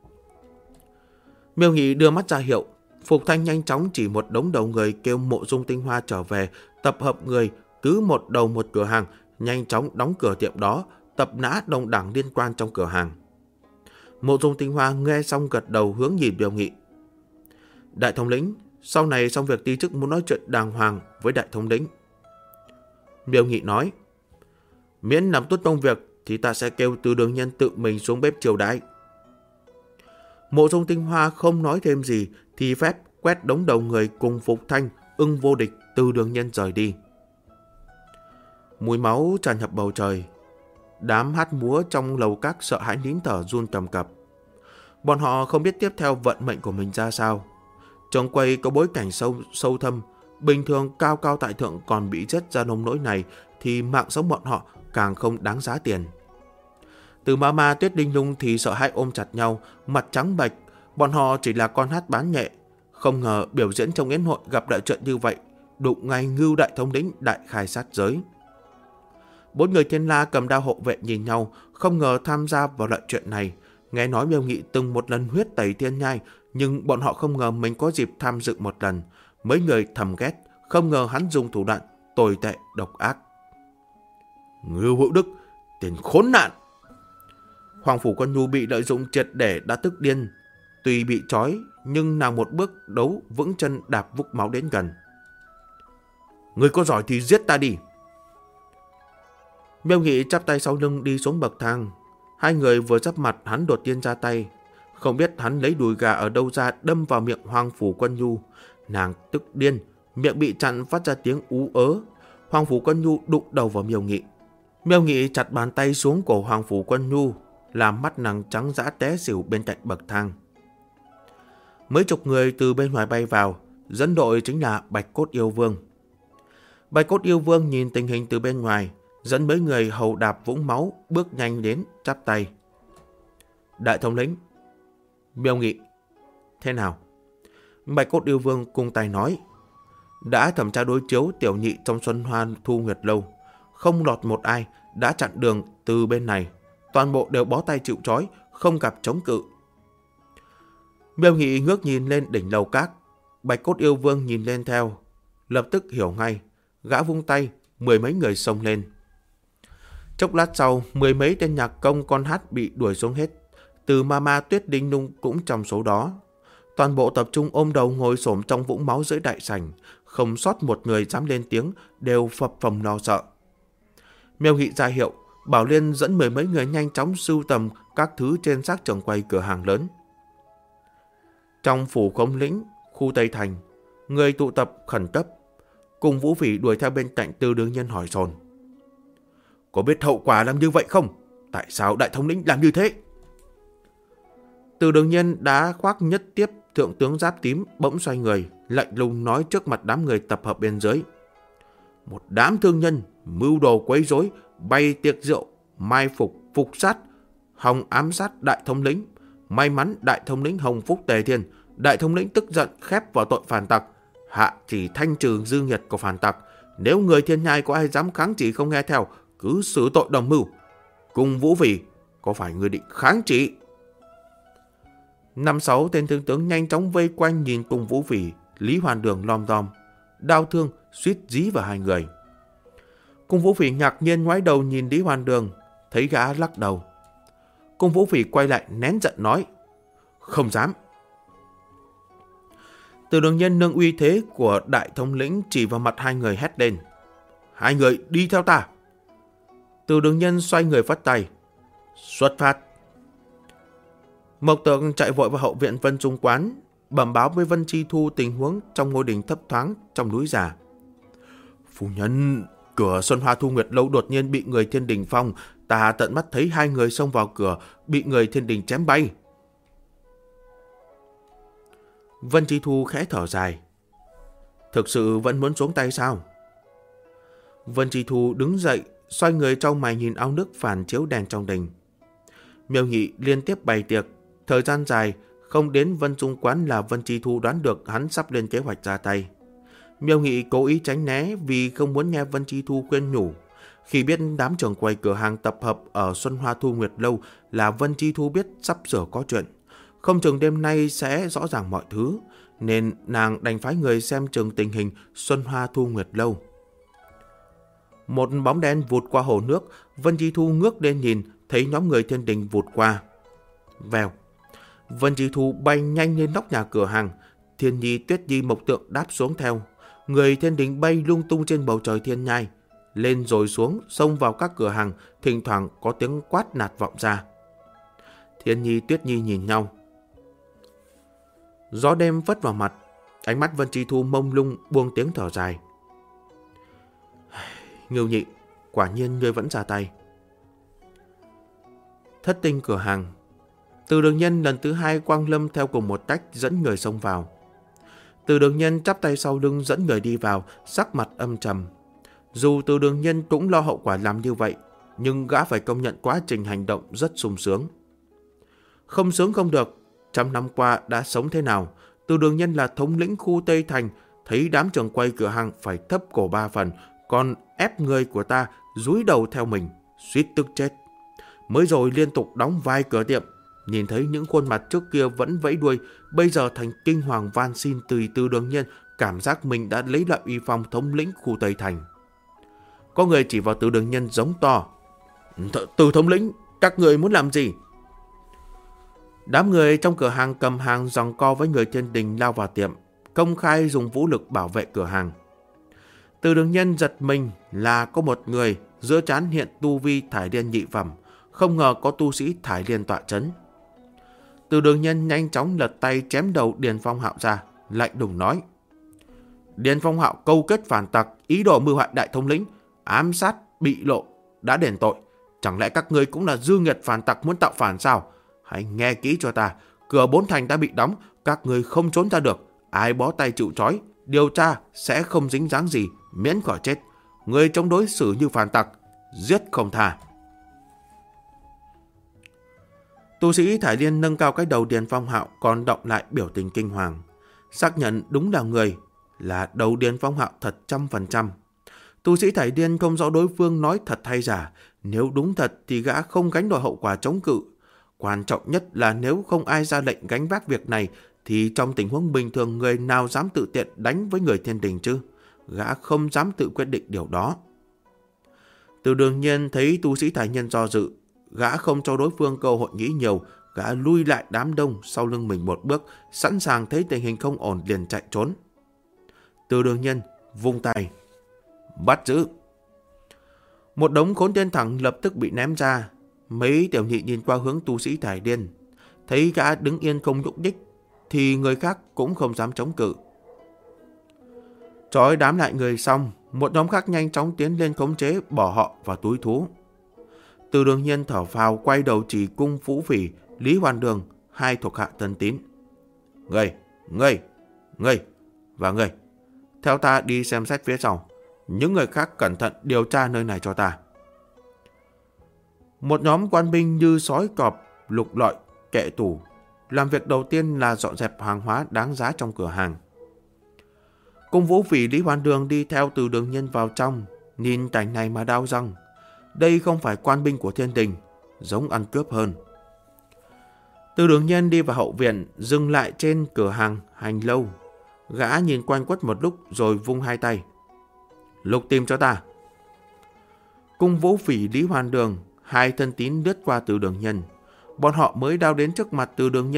Miêu Nghị đưa mắt ra hiệu. Phục Thanh nhanh chóng chỉ một đống đầu người kêu Mộ Dung Tinh Hoa trở về, tập hợp người, cứ một đầu một cửa hàng, nhanh chóng đóng cửa tiệm đó, tập nã đồng đảng liên quan trong cửa hàng. Mộ Dung Tinh Hoa nghe xong gật đầu hướng nhìn Miêu Nghị. Đại thống lĩnh, sau này xong việc ti chức muốn nói chuyện đàng hoàng với đại thống lĩnh. Miêu Nghị nói: Miễn làm tốt công việc thì ta sẽ kêu Từ Đường Nhân tự mình xuống bếp chiều đãi. Mộ Dung Tinh Hoa không nói thêm gì thì phép quét đống đầu người cùng Phục Thanh, Ưng Vô Địch, Từ Đường Nhân rời đi. Mùi máu tràn ngập bầu trời. Đám hát múa trong lầu các sợ hãi nín thở run cầm cập. Bọn họ không biết tiếp theo vận mệnh của mình ra sao. Trong quầy có bối cảnh sâu thâm, bình thường cao cao tại thượng còn bị giết ra nông nỗi này thì mạng sống bọn họ càng không đáng giá tiền. Từ Mama, Tuyết Đinh Lung thì sợ hãi ôm chặt nhau, mặt trắng bệch. Bọn họ chỉ là con hát bán nhẹ. Không ngờ biểu diễn trong yến hội gặp đại chuyện như vậy, đụng ngay Ngưu đại thống lĩnh đại khai sát giới. 4 người Thiên La cầm đao hộ vệ nhìn nhau, không ngờ tham gia vào loại chuyện này. Nghe nói Miêu Nghị từng một lần huyết tẩy Thiên Nhai, nhưng bọn họ không ngờ mình có dịp tham dự một lần. Mấy người thầm ghét, không ngờ hắn dùng thủ đoạn tồi tệ độc ác. Ngưu Hữu Đức, tên khốn nạn! Hoàng Phủ Quân Nhu bị lợi dụng triệt để đã tức điên. Tuy bị trói, nhưng nàng một bước đấu vững chân đạp vúc máu đến gần. Người có giỏi thì giết ta đi! Miêu Nghị chắp tay sau lưng đi xuống bậc thang. Hai người vừa giáp mặt, hắn đột nhiên ra tay. Không biết hắn lấy đùi gà ở đâu ra đâm vào miệng Hoàng Phủ Quân Nhu. Nàng tức điên, miệng bị chặn phát ra tiếng ú ớ. Hoàng Phủ Quân Nhu đụng đầu vào Miêu Nghị. Miêu Nghị chặt bàn tay xuống cổ Hoàng Phủ Quân Nhu, làm mắt nàng trắng dã té xỉu bên cạnh bậc thang. Mấy chục người từ bên ngoài bay vào, dẫn đội chính là Bạch Cốt Yêu Vương. Bạch Cốt Yêu Vương nhìn tình hình từ bên ngoài, dẫn mấy người hầu đạp vũng máu bước nhanh đến chắp tay. Đại thống lĩnh. Miêu Nghị. Thế nào? Bạch Cốt Yêu Vương cung tay nói. Đã thẩm tra đối chiếu tiểu nhị trong Xuân Hoa Thu Nguyệt Lâu, không lọt một ai, đã chặn đường từ bên này. Toàn bộ đều bó tay chịu trói, không gặp chống cự. Miêu Nghị ngước nhìn lên đỉnh lầu các. Bạch Cốt Yêu Vương nhìn lên theo, lập tức hiểu ngay. Gã vung tay, 10 mấy người xông lên. Chốc lát sau, 10 mấy tên nhạc công con hát bị đuổi xuống hết. Từ Mama, Tuyết Đinh Nung cũng trong số đó. Toàn bộ tập trung ôm đầu ngồi xổm trong vũng máu dưới đại sảnh, không sót một người dám lên tiếng, đều phập phồng lo sợ. Miêu Nghị ra hiệu, Bảo Liên dẫn 10 mấy người nhanh chóng sưu tầm các thứ trên xác trường quầy cửa hàng lớn. Trong phủ Khống Lĩnh, khu Tây Thành, người tụ tập khẩn cấp. Cùng Vũ Phỉ đuổi theo bên cạnh Từ Đường Nhân hỏi dồn. Có biết hậu quả làm như vậy không? Tại sao đại thống lĩnh làm như thế? Từ Đường Nhân đã khoác nhất tiếp thượng tướng giáp tím bỗng xoay người, lạnh lùng nói trước mặt đám người tập hợp bên dưới. Một đám thương nhân mưu đồ quấy rối, bày tiệc rượu, mai phục, phục sát, hòng ám sát đại thống lĩnh. May mắn đại thống lĩnh Hồng Phúc Tề Thiên, đại thống lĩnh tức giận khép vào tội phản tặc, hạ chỉ thanh trừ dư nghiệt của phản tặc. Nếu người Thiên Nhai có ai dám kháng chỉ không nghe theo, cứ xử tội đồng mưu. Cùng Vũ Phỉ, có phải người định kháng chỉ? 5-6 tên thương tướng nhanh chóng vây quanh nhìn Cùng Vũ Phỉ, Lý Hoàn Đường lom đom, đao thương suýt dí vào hai người. Cùng Vũ Phỉ ngạc nhiên ngoái đầu nhìn Lý Hoàn Đường, thấy gã lắc đầu. Cùng Vũ Phỉ quay lại nén giận nói. Không dám. Từ Đường Nhân nương uy thế của đại thống lĩnh chỉ vào mặt hai người hét lên. Hai người đi theo ta. Từ Đường Nhân xoay người phất tay. Xuất phát. Mộc Tượng chạy vội vào hậu viện Vân Trung Quán, bẩm báo với Vân Chi Thu tình huống trong ngôi đình thấp thoáng trong núi già. Phu nhân, cửa Xuân Hoa Thu Nguyệt Lâu đột nhiên bị người Thiên Đình phong. Ta tận mắt thấy hai người xông vào cửa, bị người Thiên Đình chém bay. Vân Chi Thu khẽ thở dài. Thực sự vẫn muốn xuống tay sao? Vân Chi Thu đứng dậy, xoay người trao mày nhìn ao nước phản chiếu đèn trong đình. Miêu Nhị liên tiếp bày tiệc, thời gian dài không đến Vân Trung Quán là Vân Chi Thu đoán được hắn sắp lên kế hoạch ra tay. Miêu Nhị cố ý tránh né vì không muốn nghe Vân Chi Thu khuyên nhủ. Khi biết đám trưởng quầy cửa hàng tập hợp ở Xuân Hoa Thu Nguyệt Lâu là Vân Chi Thu biết sắp sửa có chuyện. Không chừng đêm nay sẽ rõ ràng mọi thứ, nên nàng đành phái người xem chừng tình hình Xuân Hoa Thu Nguyệt Lâu. Một bóng đen vụt qua hồ nước, Vân Chi Thu ngước lên nhìn, thấy nhóm người Thiên Đình vụt qua. Vèo. Vân Chi Thu bay nhanh lên nóc nhà cửa hàng, Thiên Nhi, Tuyết Nhi, Mộc Tượng đáp xuống theo. Người Thiên Đình bay lung tung trên bầu trời thiên nhai, lên rồi xuống, xông vào các cửa hàng, thỉnh thoảng có tiếng quát nạt vọng ra. Thiên Nhi, Tuyết Nhi nhìn nhau. Gió đêm phất vào mặt, ánh mắt Vân Chi Thu mông lung buông tiếng thở dài. Ngưu Nhị, quả nhiên ngươi vẫn ra tay. Thất tinh cửa hàng. Từ Đường Nhân lần thứ hai quang lâm theo cùng một cách dẫn người xông vào. Từ Đường Nhân chắp tay sau lưng dẫn người đi vào, sắc mặt âm trầm. Dù Từ Đường Nhân cũng lo hậu quả làm như vậy, nhưng gã phải công nhận quá trình hành động rất sung sướng. Không sướng không được, 100 năm qua đã sống thế nào, Từ Đường Nhân là thống lĩnh khu Tây Thành, thấy đám trưởng quầy cửa hàng phải thấp cổ 3 phần, còn ép người của ta dúi đầu theo mình, suýt tức chết. Mới rồi liên tục đóng vai cửa tiệm, nhìn thấy những khuôn mặt trước kia vẫn vẫy đuôi, bây giờ thành kinh hoàng van xin Từ Đường Nhân, cảm giác mình đã lấy lại uy phong thống lĩnh khu Tây Thành. Có người chỉ vào Từ Đường Nhân giống to. Từ thống lĩnh, các người muốn làm gì? Đám người trong cửa hàng cầm hàng giằng co với người Thiên Đình lao vào tiệm, công khai dùng vũ lực bảo vệ cửa hàng. Từ Đường Nhân giật mình là có một người giữa trán hiện tu vi thải liên nhị phẩm, không ngờ có tu sĩ thải liên tọa chấn. Từ Đường Nhân nhanh chóng lật tay chém đầu Điền Phong Hạo ra, lạnh lùng nói. Điền Phong Hạo câu kết phản tặc, ý đồ mưu hại đại thống lĩnh, ám sát bị lộ, đã đền tội. Chẳng lẽ các ngươi cũng là dư nghiệt phản tặc muốn tạo phản sao? Hãy nghe kỹ cho ta, cửa 4 thành đã bị đóng, các ngươi không trốn ra được. Ai bó tay chịu trói, điều tra sẽ không dính dáng gì, miễn khỏi chết. Người chống đối xử như phản tặc, giết không tha. Tu sĩ Thải Liên nâng cao cái đầu Điền Phong Hạo, còn động lại biểu tình kinh hoàng. Xác nhận đúng là người, là đầu Điền Phong Hạo thật 100%. Tu sĩ Thải Liên không rõ đối phương nói thật hay giả, nếu đúng thật thì gã không gánh nổi hậu quả chống cự. Quan trọng nhất là nếu không ai ra lệnh gánh vác việc này, thì trong tình huống bình thường người nào dám tự tiện đánh với người Thiên Đình chứ? Gã không dám tự quyết định điều đó. Từ Đường Nhân thấy tu sĩ Thải Nhân do dự, gã không cho đối phương cơ hội nghĩ nhiều, gã lui lại đám đông sau lưng mình một bước, sẵn sàng thấy tình hình không ổn liền chạy trốn. Từ Đường Nhân vung tay, bắt giữ. Một đống khốn tên thẳng lập tức bị ném ra. Mấy tiểu nhị nhìn qua hướng tu sĩ Thải Liên, thấy gã đứng yên không nhúc nhích, thì người khác cũng không dám chống cự. Trói đám lại người xong, một nhóm khác nhanh chóng tiến lên khống chế, bỏ họ vào túi thú. Từ Đường Nhân thở phào, quay đầu chỉ Cung Vũ Phỉ, Lý Hoàn Đường, hai thuộc hạ thân tín. Ngươi và ngươi, theo ta đi xem xét phía sau. Những người khác cẩn thận điều tra nơi này cho ta. Một nhóm quan binh như sói cọp, lục lọi, kệ tủ. Làm việc đầu tiên là dọn dẹp hàng hóa đáng giá trong cửa hàng. Cung Vũ Phỉ, Lý Hoàn Đường đi theo Từ Đường Nhân vào trong, nhìn cảnh này mà đau răng. Đây không phải quan binh của Thiên Đình, giống ăn cướp hơn. Từ Đường Nhân đi vào hậu viện, dừng lại trên cửa hàng hành lâu. Gã nhìn quanh quất một lúc rồi vung hai tay. Lục tìm cho ta. Cung Vũ Phỉ, Lý Hoàn Đường, hai thân tín lướt qua Từ Đường Nhân. Bọn họ mới đao đến trước mặt Từ Đường Nhân,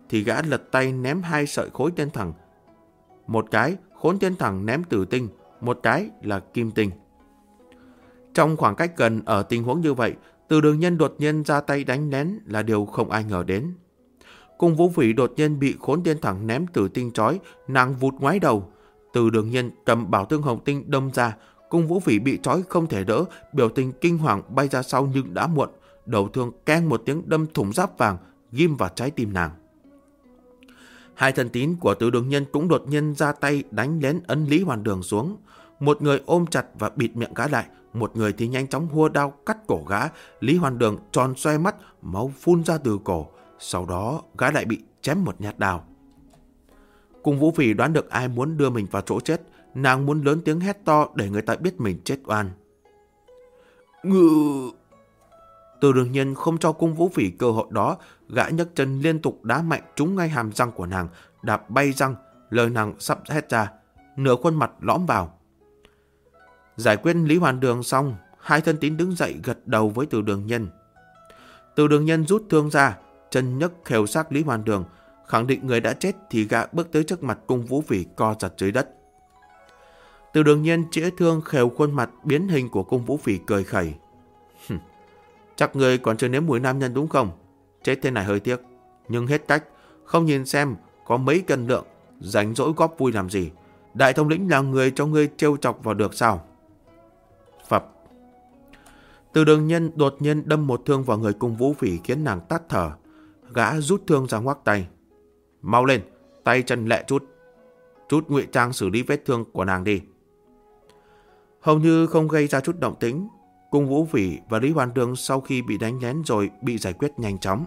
thì gã lật tay ném 2 sợi khối tên thẳng. Một cái khốn tên thẳng ném tử tinh, một cái là kim tinh. Trong khoảng cách gần ở tình huống như vậy, Từ Đường Nhân đột nhiên ra tay đánh lén là điều không ai ngờ đến. Cung Vũ Phỉ đột nhiên bị khốn tên thẳng ném tử tinh trói, nàng vụt ngoái đầu. Từ Đường Nhân cầm bảo thương hồng tinh đâm ra, Cung Vũ Phỉ bị trói không thể đỡ, biểu tình kinh hoàng bay ra sau nhưng đã muộn. Đầu thương keng một tiếng đâm thủng giáp vàng, ghim vào trái tim nàng. Hai thân tín của Từ Đường Nhân cũng đột nhiên ra tay đánh lén ấn Lý Hoàn Đường xuống. Một người ôm chặt và bịt miệng gã lại, một người thì nhanh chóng hua đao cắt cổ gã. Lý Hoàn Đường tròn xoe mắt, máu phun ra từ cổ. Sau đó gã lại bị chém một nhát đao. Cung Vũ Phỉ đoán được ai muốn đưa mình vào chỗ chết, nàng muốn lớn tiếng hét to để người ta biết mình chết oan. Ngự! Từ Đường Nhân không cho Cung Vũ Phỉ cơ hội đó, gã nhấc chân liên tục đá mạnh trúng ngay hàm răng của nàng, đạp bay răng, lời nàng sắp hét ra, nửa khuôn mặt lõm vào. Giải quyết Lý Hoàn Đường xong, hai thân tín đứng dậy gật đầu với Từ Đường Nhân. Từ Đường Nhân rút thương ra, chân nhấc khều xác Lý Hoàn Đường, khẳng định người đã chết thì gã bước tới trước mặt Cung Vũ Phỉ co giật dưới đất. Từ Đường Nhân chĩa thương khều khuôn mặt biến hình của Cung Vũ Phỉ cười khẩy. Chắc người còn chưa nếm mùi nam nhân đúng không? Chết thế này hơi tiếc, nhưng hết cách, không nhìn xem có mấy cân lượng, rảnh rỗi góp vui làm gì. Đại thống lĩnh là người cho ngươi trêu chọc vào được sao? Phập. Từ Đường Nhân đột nhiên đâm một thương vào người Cung Vũ Phỉ khiến nàng tắt thở. Gã rút thương ra ngoắc tay. Mau lên, tay chân lẹ chút. Chút ngụy trang xử lý vết thương của nàng đi. Hầu như không gây ra chút động tĩnh, Cung Vũ Phỉ và Lý Hoàn Đường sau khi bị đánh lén rồi bị giải quyết nhanh chóng.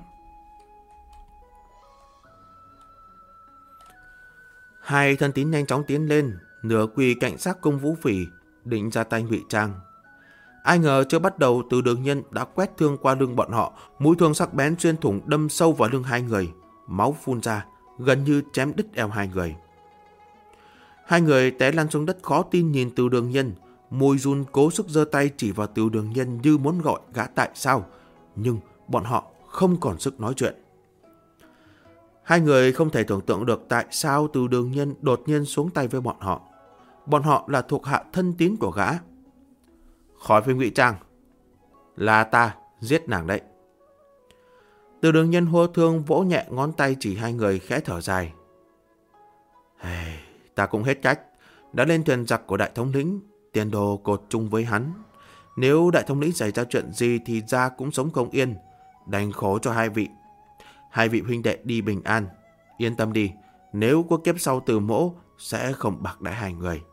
Hai thân tín nhanh chóng tiến lên, nửa quỳ cạnh xác Cung Vũ Phỉ, định ra tay ngụy trang. Ai ngờ chưa bắt đầu, Từ Đường Nhân đã quét thương qua lưng bọn họ, mũi thương sắc bén xuyên thủng đâm sâu vào lưng hai người, máu phun ra, gần như chém đứt eo hai người. Hai người té lăn xuống đất khó tin nhìn Từ Đường Nhân, môi run cố sức giơ tay chỉ vào Từ Đường Nhân như muốn gọi gã tại sao, nhưng bọn họ không còn sức nói chuyện. Hai người không thể tưởng tượng được tại sao Từ Đường Nhân đột nhiên xuống tay với bọn họ. Bọn họ là thuộc hạ thân tín của gã. Khỏi phải ngụy trang, là ta giết nàng đấy. Từ Đường Nhân hô thương vỗ nhẹ ngón tay chỉ hai người khẽ thở dài. Ta cũng hết cách, đã lên thuyền giặc của đại thống lĩnh, tiền đồ cột chung với hắn. Nếu đại thống lĩnh xảy ra chuyện gì thì ra cũng sống không yên, đành khổ cho hai vị. Hai vị huynh đệ đi bình an, yên tâm đi, nếu có kiếp sau Từ Mỗ sẽ không bạc đãi hai người.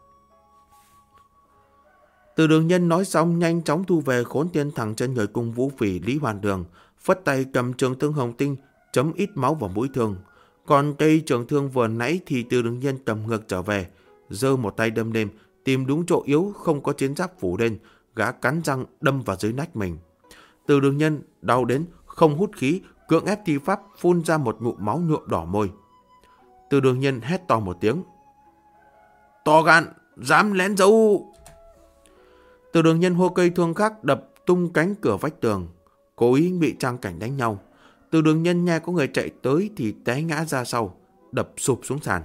Từ Đường Nhân nói xong nhanh chóng thu về khốn tiên thẳng trên người Cung Vũ Phỉ Lý Hoàn Đường, phất tay cầm trường thương hồng tinh chấm ít máu vào mũi thương. Còn cây trường thương vừa nãy thì Từ Đường Nhân cầm ngược trở về, giơ một tay đâm lên, tìm đúng chỗ yếu không có chiến giáp phủ lên, gã cắn răng đâm vào dưới nách mình. Từ Đường Nhân đau đến không hút khí, cưỡng ép thi pháp phun ra một ngụm máu nhuộm đỏ môi. Từ Đường Nhân hét to một tiếng. To gan, dám lén giấu! Từ Đường Nhân hô cây thương khác đập tung cánh cửa vách tường, cố ý bị trang cảnh đánh nhau. Từ Đường Nhân nghe có người chạy tới thì té ngã ra sau, đập sụp xuống sàn.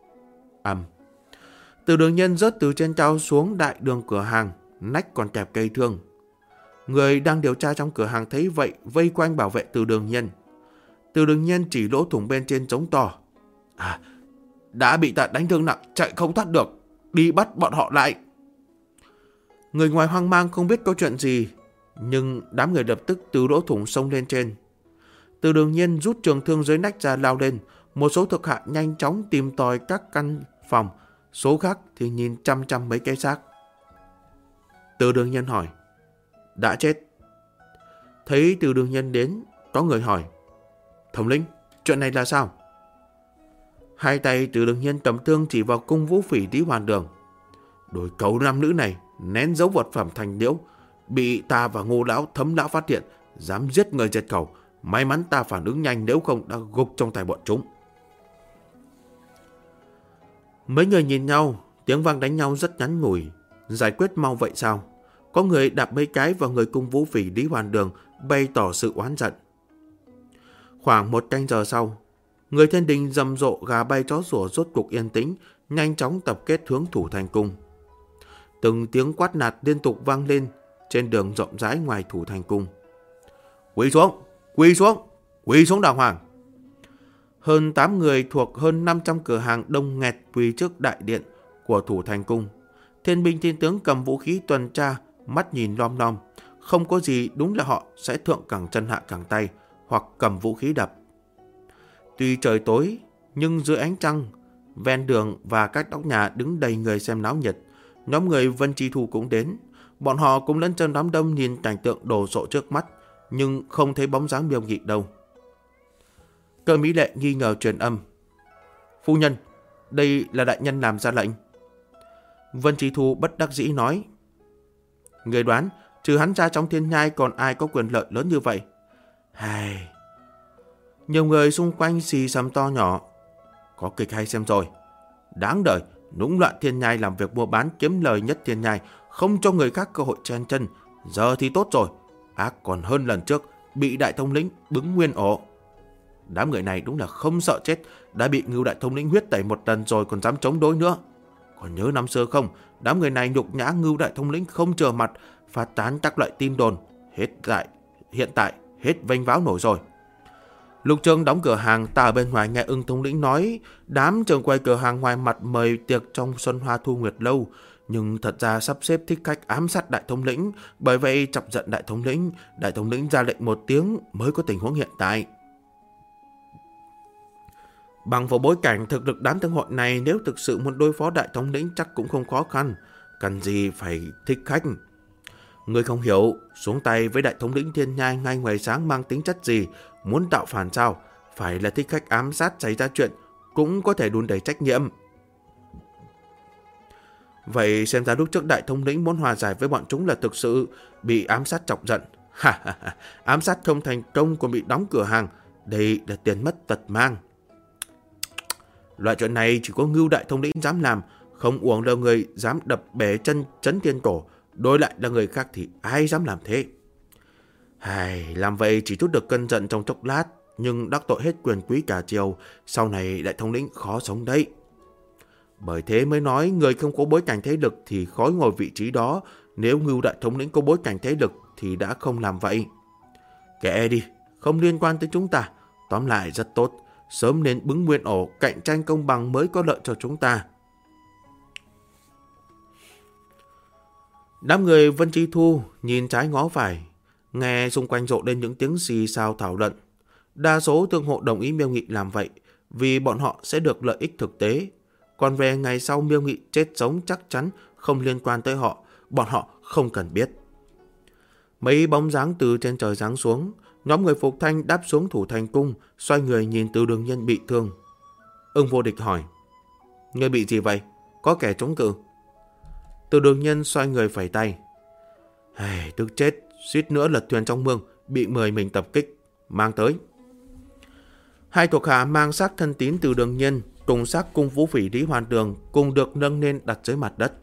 Từ Đường Nhân rớt từ trên cao xuống đại đường cửa hàng, nách còn kẹp cây thương. Người đang điều tra trong cửa hàng thấy vậy vây quanh bảo vệ Từ Đường Nhân. Từ Đường Nhân chỉ lỗ thủng bên trên trống to. Đã bị ta đánh thương nặng, chạy không thoát được, đi bắt bọn họ lại. Người ngoài hoang mang không biết có chuyện gì, nhưng đám người lập tức từ lỗ thủng xông lên trên. Từ Đường Nhân rút trường thương dưới nách ra lao lên, một số thuộc hạ nhanh chóng tìm tòi các căn phòng, số khác thì nhìn chăm chăm mấy cái xác. Từ Đường Nhân hỏi, đã chết? Thấy Từ Đường Nhân đến, có người hỏi, thống lĩnh, chuyện này là sao? Hai tay Từ Đường Nhân cầm thương chỉ vào Cung Vũ Phỉ Lý Hoàn Đường. Đôi cấu nam nữ này nén giấu vật phẩm thành liễu, bị ta và Ngô lão Thấm lão phát hiện, dám giết người diệt khẩu. May mắn ta phản ứng nhanh, nếu không đã gục trong tay bọn chúng. Mấy người nhìn nhau, tiếng vang đánh nhau rất ngắn ngủi. Giải quyết mau vậy sao? Có người đạp mấy cái vào người Cung Vũ Phỉ Lý Hoàn Đường, bày tỏ sự oán giận. Khoảng một canh giờ sau, Người thiên đình rầm rộ gà bay chó sủa rốt cục yên tĩnh, nhanh chóng tập kết hướng Thủ Thành Cung. Từng tiếng quát nạt liên tục vang lên trên đường rộng rãi ngoài Thủ Thành Cung. Quỳ xuống, quỳ xuống, quỳ xuống đàng hoàng. Hơn 8 người thuộc hơn 500 cửa hàng đông nghẹt quỳ trước đại điện của Thủ Thành Cung. Thiên binh thiên tướng cầm vũ khí tuần tra, mắt nhìn lom lom. Không có gì đúng là họ sẽ thượng cẳng chân hạ cẳng tay hoặc cầm vũ khí đập. Tuy trời tối, nhưng dưới ánh trăng, ven đường và các nóc nhà đứng đầy người xem náo nhiệt. Nhóm người Vân Chi Thu cũng đến. Bọn họ cũng lẫn trong đám đông nhìn cảnh tượng đồ sộ trước mắt, nhưng không thấy bóng dáng Miêu Nghị đâu. Cơ Mỹ Lệ nghi ngờ truyền âm. Phu nhân, đây là đại nhân làm ra lệnh. Vân Chi Thu bất đắc dĩ nói. Người đoán, trừ hắn ra trong thiên nhai còn ai có quyền lợi lớn như vậy? Hài... Nhiều người xung quanh xì xầm to nhỏ. Có kịch hay xem rồi. Đáng đời, nũng loạn thiên nhai làm việc mua bán kiếm lời nhất thiên nhai, không cho người khác cơ hội chen chân. Giờ thì tốt rồi, ác còn hơn lần trước, bị đại thống lĩnh bứng nguyên ổ. Đám người này đúng là không sợ chết, đã bị Ngưu đại thống lĩnh huyết tẩy một lần rồi còn dám chống đối nữa. Còn nhớ năm xưa không, đám người này nhục nhã Ngưu đại thống lĩnh không chừa mặt, phát tán các loại tin đồn. Hiện tại hết vênh váo nổi rồi. Lục Trường đóng cửa hàng, ta ở bên ngoài nghe Ưng thống lĩnh nói đám trường quay cửa hàng ngoài mặt mời tiệc trong Xuân Hoa Thu Nguyệt Lâu, nhưng thật ra sắp xếp thích khách ám sát đại thống lĩnh, bởi vậy chọc giận đại thống lĩnh ra lệnh một tiếng mới có tình huống hiện tại. Bằng vào bối cảnh thực lực đám thương hội này, nếu thực sự muốn đối phó đại thống lĩnh chắc cũng không khó khăn, cần gì phải thích khách. Người không hiểu, xuống tay với đại thống lĩnh thiên nhai ngay ngoài sáng mang tính chất gì, muốn tạo phản sao, phải là thích khách ám sát xảy ra chuyện, cũng có thể đùn đẩy trách nhiệm. Vậy xem ra lúc trước đại thống lĩnh muốn hòa giải với bọn chúng là thực sự bị ám sát chọc giận. Ám sát không thành công còn bị đóng cửa hàng, đây là tiền mất tật mang. Loại chuyện này chỉ có Ngưu đại thống lĩnh dám làm, không uổng đâu người dám đập bể chân chấn thiên cổ, đối lại là người khác thì ai dám làm thế. Làm vậy chỉ chút được cơn giận trong chốc lát, nhưng đắc tội hết quyền quý cả triều, sau này đại thống lĩnh khó sống đấy. Bởi thế mới nói người không có bối cảnh thế lực thì khó ngồi vị trí đó, nếu Ngưu đại thống lĩnh có bối cảnh thế lực thì đã không làm vậy. Kệ đi, không liên quan tới chúng ta, tóm lại rất tốt, sớm nên bứng nguyên ổ, cạnh tranh công bằng mới có lợi cho chúng ta. Đám người Vân Chi Thu nhìn trái ngó phải, nghe xung quanh rộ lên những tiếng xì xào thảo luận. Đa số thương hộ đồng ý Miêu Nghị làm vậy, vì bọn họ sẽ được lợi ích thực tế. Còn về ngày sau Miêu Nghị chết sống chắc chắn không liên quan tới họ, bọn họ không cần biết. Mấy bóng dáng từ trên trời giáng xuống, nhóm người Phục Thanh đáp xuống Thủ Thành Cung, xoay người nhìn Từ Đường Nhân bị thương. Ưng Vô Địch hỏi, ngươi bị gì vậy? Có kẻ chống cự? Từ Đường Nhân xoay người phẩy tay. Tức chết, suýt nữa lật thuyền trong mương, bị 10 mình tập kích, mang tới. Hai thuộc hạ mang xác thân tín Từ Đường Nhân cùng xác cung vũ phỉ Lý Hoàn Đường cùng được nâng lên đặt dưới mặt đất.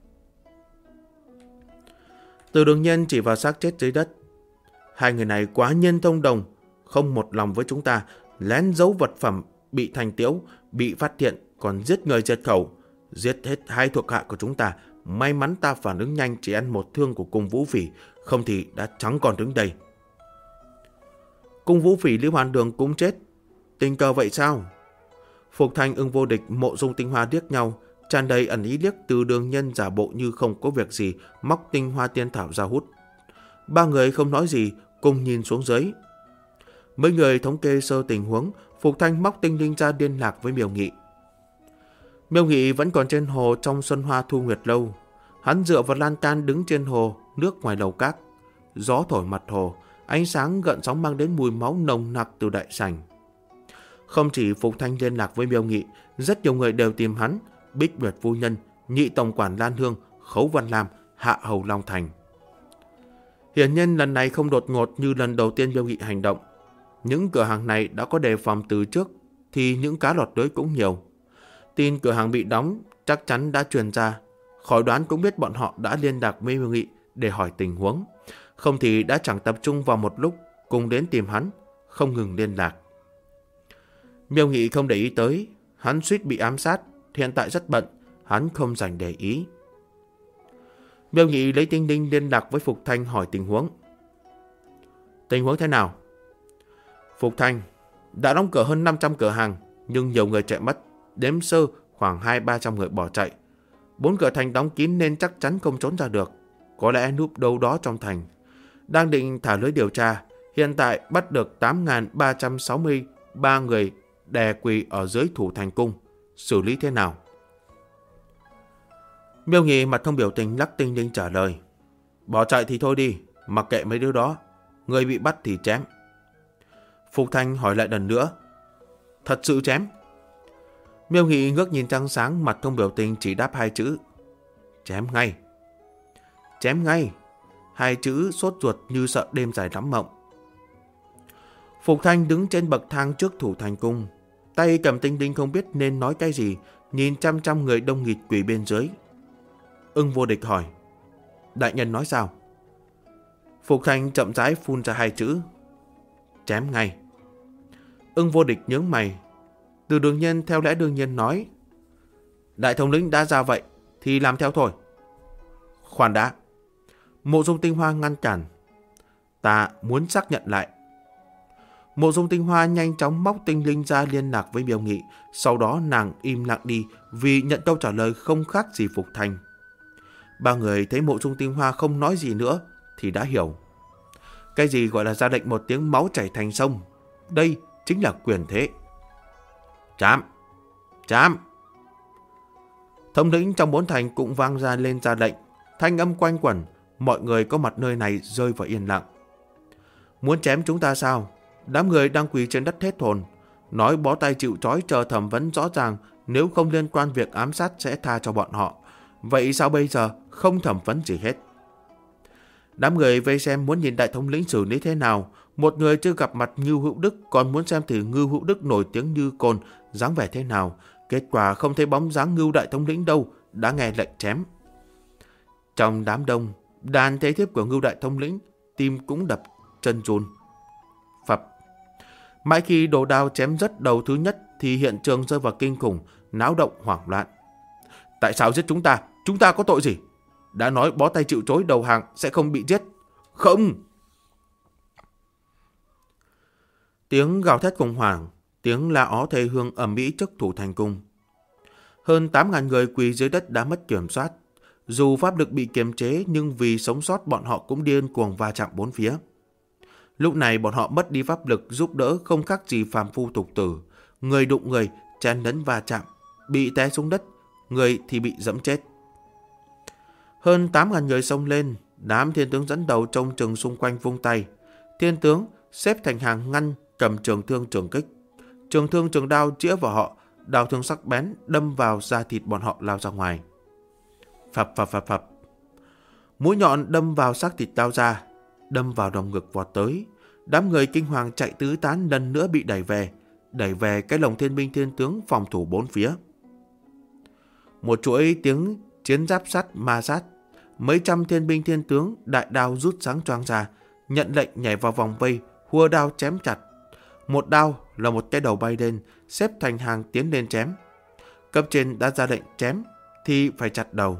Từ Đường Nhân chỉ vào xác chết dưới đất. Hai người này quá nhân thông đồng, không một lòng với chúng ta, lén giấu vật phẩm bị thành tiễu, bị phát hiện còn giết người diệt khẩu, giết hết hai thuộc hạ của chúng ta. May mắn ta phản ứng nhanh, chỉ ăn một thương của cung vũ phỉ, không thì đã chẳng còn đứng đây. Cung vũ phỉ Lý Hoàn Đường cũng chết, tình cờ vậy sao? Phục Thanh, Ưng Vô Địch, Mộ Dung Tinh Hoa liếc nhau, tràn đầy ẩn ý liếc Từ Đường Nhân giả bộ như không có việc gì, móc tinh hoa tiên thảo ra hút. Ba người không nói gì, cùng nhìn xuống dưới. Mấy người thống kê sơ tình huống, Phục Thanh móc tinh linh ra liên lạc với Miêu Nghị. Miêu Nghị vẫn còn trên hồ trong Xuân Hoa Thu Nguyệt Lâu. Hắn dựa vào lan can đứng trên hồ, nước ngoài lầu cát. Gió thổi mặt hồ, ánh sáng gợn sóng mang đến mùi máu nồng nặc từ đại sảnh. Không chỉ Phục Thanh liên lạc với Miêu Nghị, rất nhiều người đều tìm hắn, Bích Nguyệt Phu Nhân, Nhị Tổng quản Lan Hương, Khấu Văn Lam, Hạ Hầu Long Thành. Hiển nhiên lần này không đột ngột như lần đầu tiên Miêu Nghị hành động. Những cửa hàng này đã có đề phòng từ trước, thì những cá lọt lưới cũng nhiều. Tin cửa hàng bị đóng chắc chắn đã truyền ra, khỏi đoán cũng biết bọn họ đã liên lạc với Miêu Nghị để hỏi tình huống. Không thì đã chẳng tập trung vào một lúc cùng đến tìm hắn, không ngừng liên lạc. Miêu Nghị không để ý tới, hắn suýt bị ám sát, hiện tại rất bận, hắn không dành để ý. Miêu Nghị lấy tinh linh liên lạc với Phục Thanh hỏi tình huống. Tình huống thế nào? Phục Thanh: đã đóng cửa hơn 500 cửa hàng, nhưng nhiều người chạy mất, đếm sơ khoảng 200-300 người bỏ chạy. 4 cửa thành đóng kín nên chắc chắn không trốn ra được, có lẽ núp đâu đó trong thành. Đang định thả lưới điều tra, hiện tại bắt được 8.363 người đè quỳ ở dưới thủ thành cung, xử lý thế nào? Miêu Nghị mặt không biểu tình lắc tinh linh trả lời. Bỏ chạy thì thôi đi, mặc kệ mấy đứa đó, người bị bắt thì chém. Phục Thanh hỏi lại lần nữa. Thật sự chém? Miêu Nghị ngước nhìn trăng sáng, mặt không biểu tình chỉ đáp 2 chữ. Chém ngay. Chém ngay. 2 chữ sốt ruột như sợ đêm dài lắm mộng. Phục Thanh đứng trên bậc thang trước thủ thành cung, tay cầm tinh linh không biết nên nói cái gì, nhìn trăm người đông nghịt quỳ bên dưới. Ưng Vô Địch hỏi. Đại nhân nói sao? Phục Thanh chậm rãi phun ra 2 chữ. Chém ngay. Ưng Vô Địch nhướng mày. Từ Đường Nhân theo lẽ đương nhiên nói. Đại thống lĩnh đã ra vậy thì làm theo thôi. Khoan đã. Mộ Dung Tinh Hoa ngăn cản. Ta muốn xác nhận lại. Mộ Dung Tinh Hoa nhanh chóng móc tinh linh ra liên lạc với Miêu Nghị. Sau đó nàng im lặng đi vì nhận câu trả lời không khác gì Phục Thanh. 3 người thấy Mộ Dung Tinh Hoa không nói gì nữa thì đã hiểu. Cái gì gọi là ra lệnh một tiếng máu chảy thành sông? Đây chính là quyền thế. Chám! Chám! Thống lĩnh trong 4 thành cũng vang ra lên ra lệnh. Thanh âm quanh quẩn, mọi người có mặt nơi này rơi vào yên lặng. Muốn chém chúng ta sao? Đám người đang quỳ trên đất hết hồn, nói bó tay chịu trói chờ thẩm vấn rõ ràng, nếu không liên quan việc ám sát sẽ tha cho bọn họ. Vậy sao bây giờ không thẩm vấn gì hết? Đám người vây xem muốn nhìn đại thống lĩnh xử lý thế nào. Một người chưa gặp mặt Ngưu Hữu Đức còn muốn xem thử Ngưu Hữu Đức nổi tiếng như cồn dáng vẻ thế nào. Kết quả không thấy bóng dáng Ngưu đại thống lĩnh đâu, đã nghe lệnh chém. Trong đám đông, đàn thế thiếp của Ngưu đại thống lĩnh, tim cũng đập, chân run. Phập. Mãi khi đồ đao chém rớt đầu thứ nhất thì hiện trường rơi vào kinh khủng, náo động hoảng loạn. Tại sao giết chúng ta? Chúng ta có tội gì? Đã nói bó tay chịu trói đầu hàng sẽ không bị giết. Không! Tiếng gào thét khủng hoảng, tiếng la ó thê hương ầm ĩ trước thủ thành cung. Hơn 8.000 người quỳ dưới đất đã mất kiểm soát. Dù pháp lực bị kiềm chế nhưng vì sống sót bọn họ cũng điên cuồng va chạm bốn phía. Lúc này bọn họ mất đi pháp lực giúp đỡ không khác gì phàm phu tục tử. Người đụng người, chen lấn va chạm, bị té xuống đất, người thì bị dẫm chết. Hơn 8.000 người xông lên, đám thiên tướng dẫn đầu trông chừng xung quanh vung tay. Thiên tướng xếp thành hàng ngăn, cầm trường thương trường kích. Trường thương trường đao chĩa vào họ, đao thương sắc bén đâm vào da thịt bọn họ lao ra ngoài. Phập phập phập phập. Mũi nhọn đâm vào xác thịt lao ra, đâm vào đồng ngực vọt tới. Đám người kinh hoàng chạy tứ tán lần nữa bị đẩy về cái lồng thiên binh thiên tướng phòng thủ bốn phía. Một chuỗi tiếng chiến giáp sắt ma sát, mấy trăm thiên binh thiên tướng đại đao rút sáng choang ra, nhận lệnh nhảy vào vòng vây, hùa đao chém chặt. Một đao là một cái đầu bay lên, xếp thành hàng tiến lên chém. Cấp trên đã ra lệnh chém thì phải chặt đầu.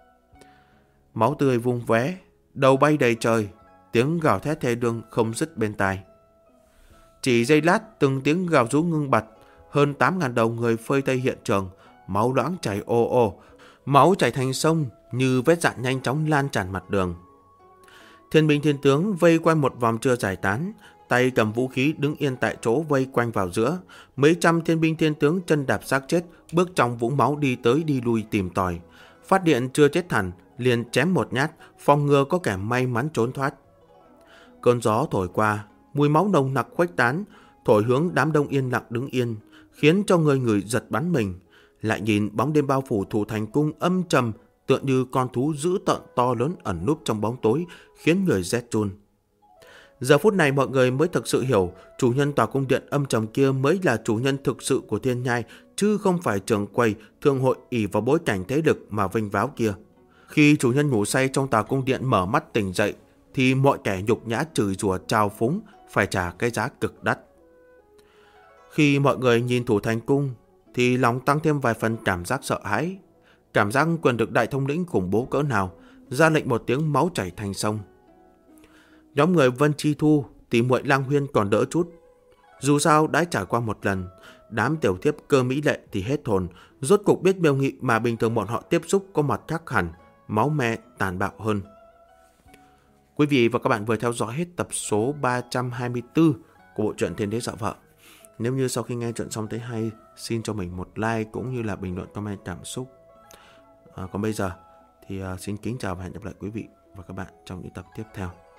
Máu tươi vung vóe, đầu bay đầy trời, tiếng gào thét thê lương không dứt bên tai. Chỉ giây lát, từng tiếng gào rú ngưng bặt, hơn 8.000 đầu người phơi thây hiện trường, máu loãng chảy ồ ồ, máu chảy thành sông như vết dạn nhanh chóng lan tràn mặt đường. Thiên binh thiên tướng vây quanh một vòng chưa giải tán, tay cầm vũ khí đứng yên tại chỗ vây quanh vào giữa. Mấy trăm thiên binh thiên tướng chân đạp xác chết, bước trong vũng máu đi tới đi lui tìm tòi. Phát điện chưa chết hẳn, liền chém một nhát, phòng ngừa có kẻ may mắn trốn thoát. Cơn gió thổi qua, mùi máu nồng nặc khuếch tán, thổi hướng đám đông yên lặng đứng yên, khiến cho người giật bắn mình. Lại nhìn bóng đêm bao phủ thủ thành cung âm trầm, tựa như con thú dữ tợn to lớn ẩn núp trong bóng tối, khiến người rét run. Giờ phút này mọi người mới thực sự hiểu, chủ nhân tòa cung điện âm trầm kia mới là chủ nhân thực sự của Thiên Nhai, chứ không phải trường quầy, thương hội ỷ vào bối cảnh thế lực mà vinh váo kia. Khi chủ nhân ngủ say trong tòa cung điện mở mắt tỉnh dậy, thì mọi kẻ nhục nhã chửi rủa trào phúng phải trả cái giá cực đắt. Khi mọi người nhìn Thủ Thành Cung thì lòng tăng thêm vài phần cảm giác sợ hãi. Cảm giác quyền được đại thống lĩnh khủng bố cỡ nào, ra lệnh một tiếng máu chảy thành sông. Nhóm người Vân Chi Thu, tỷ muội Lang Huyên còn đỡ chút. Dù sao đã trải qua một lần, đám tiểu thiếp Cơ Mỹ Lệ thì hết hồn, rốt cục biết Miêu Nghị mà bình thường bọn họ tiếp xúc có mặt khác hẳn, máu me tàn bạo hơn. Quý vị và các bạn vừa theo dõi hết tập số 324 của bộ truyện Thiên Đế Dọa Vợ. Nếu như sau khi nghe chuyện xong thấy hay, xin cho mình một like cũng như là bình luận comment cảm xúc. Còn bây giờ thì xin kính chào và hẹn gặp lại quý vị và các bạn trong những tập tiếp theo.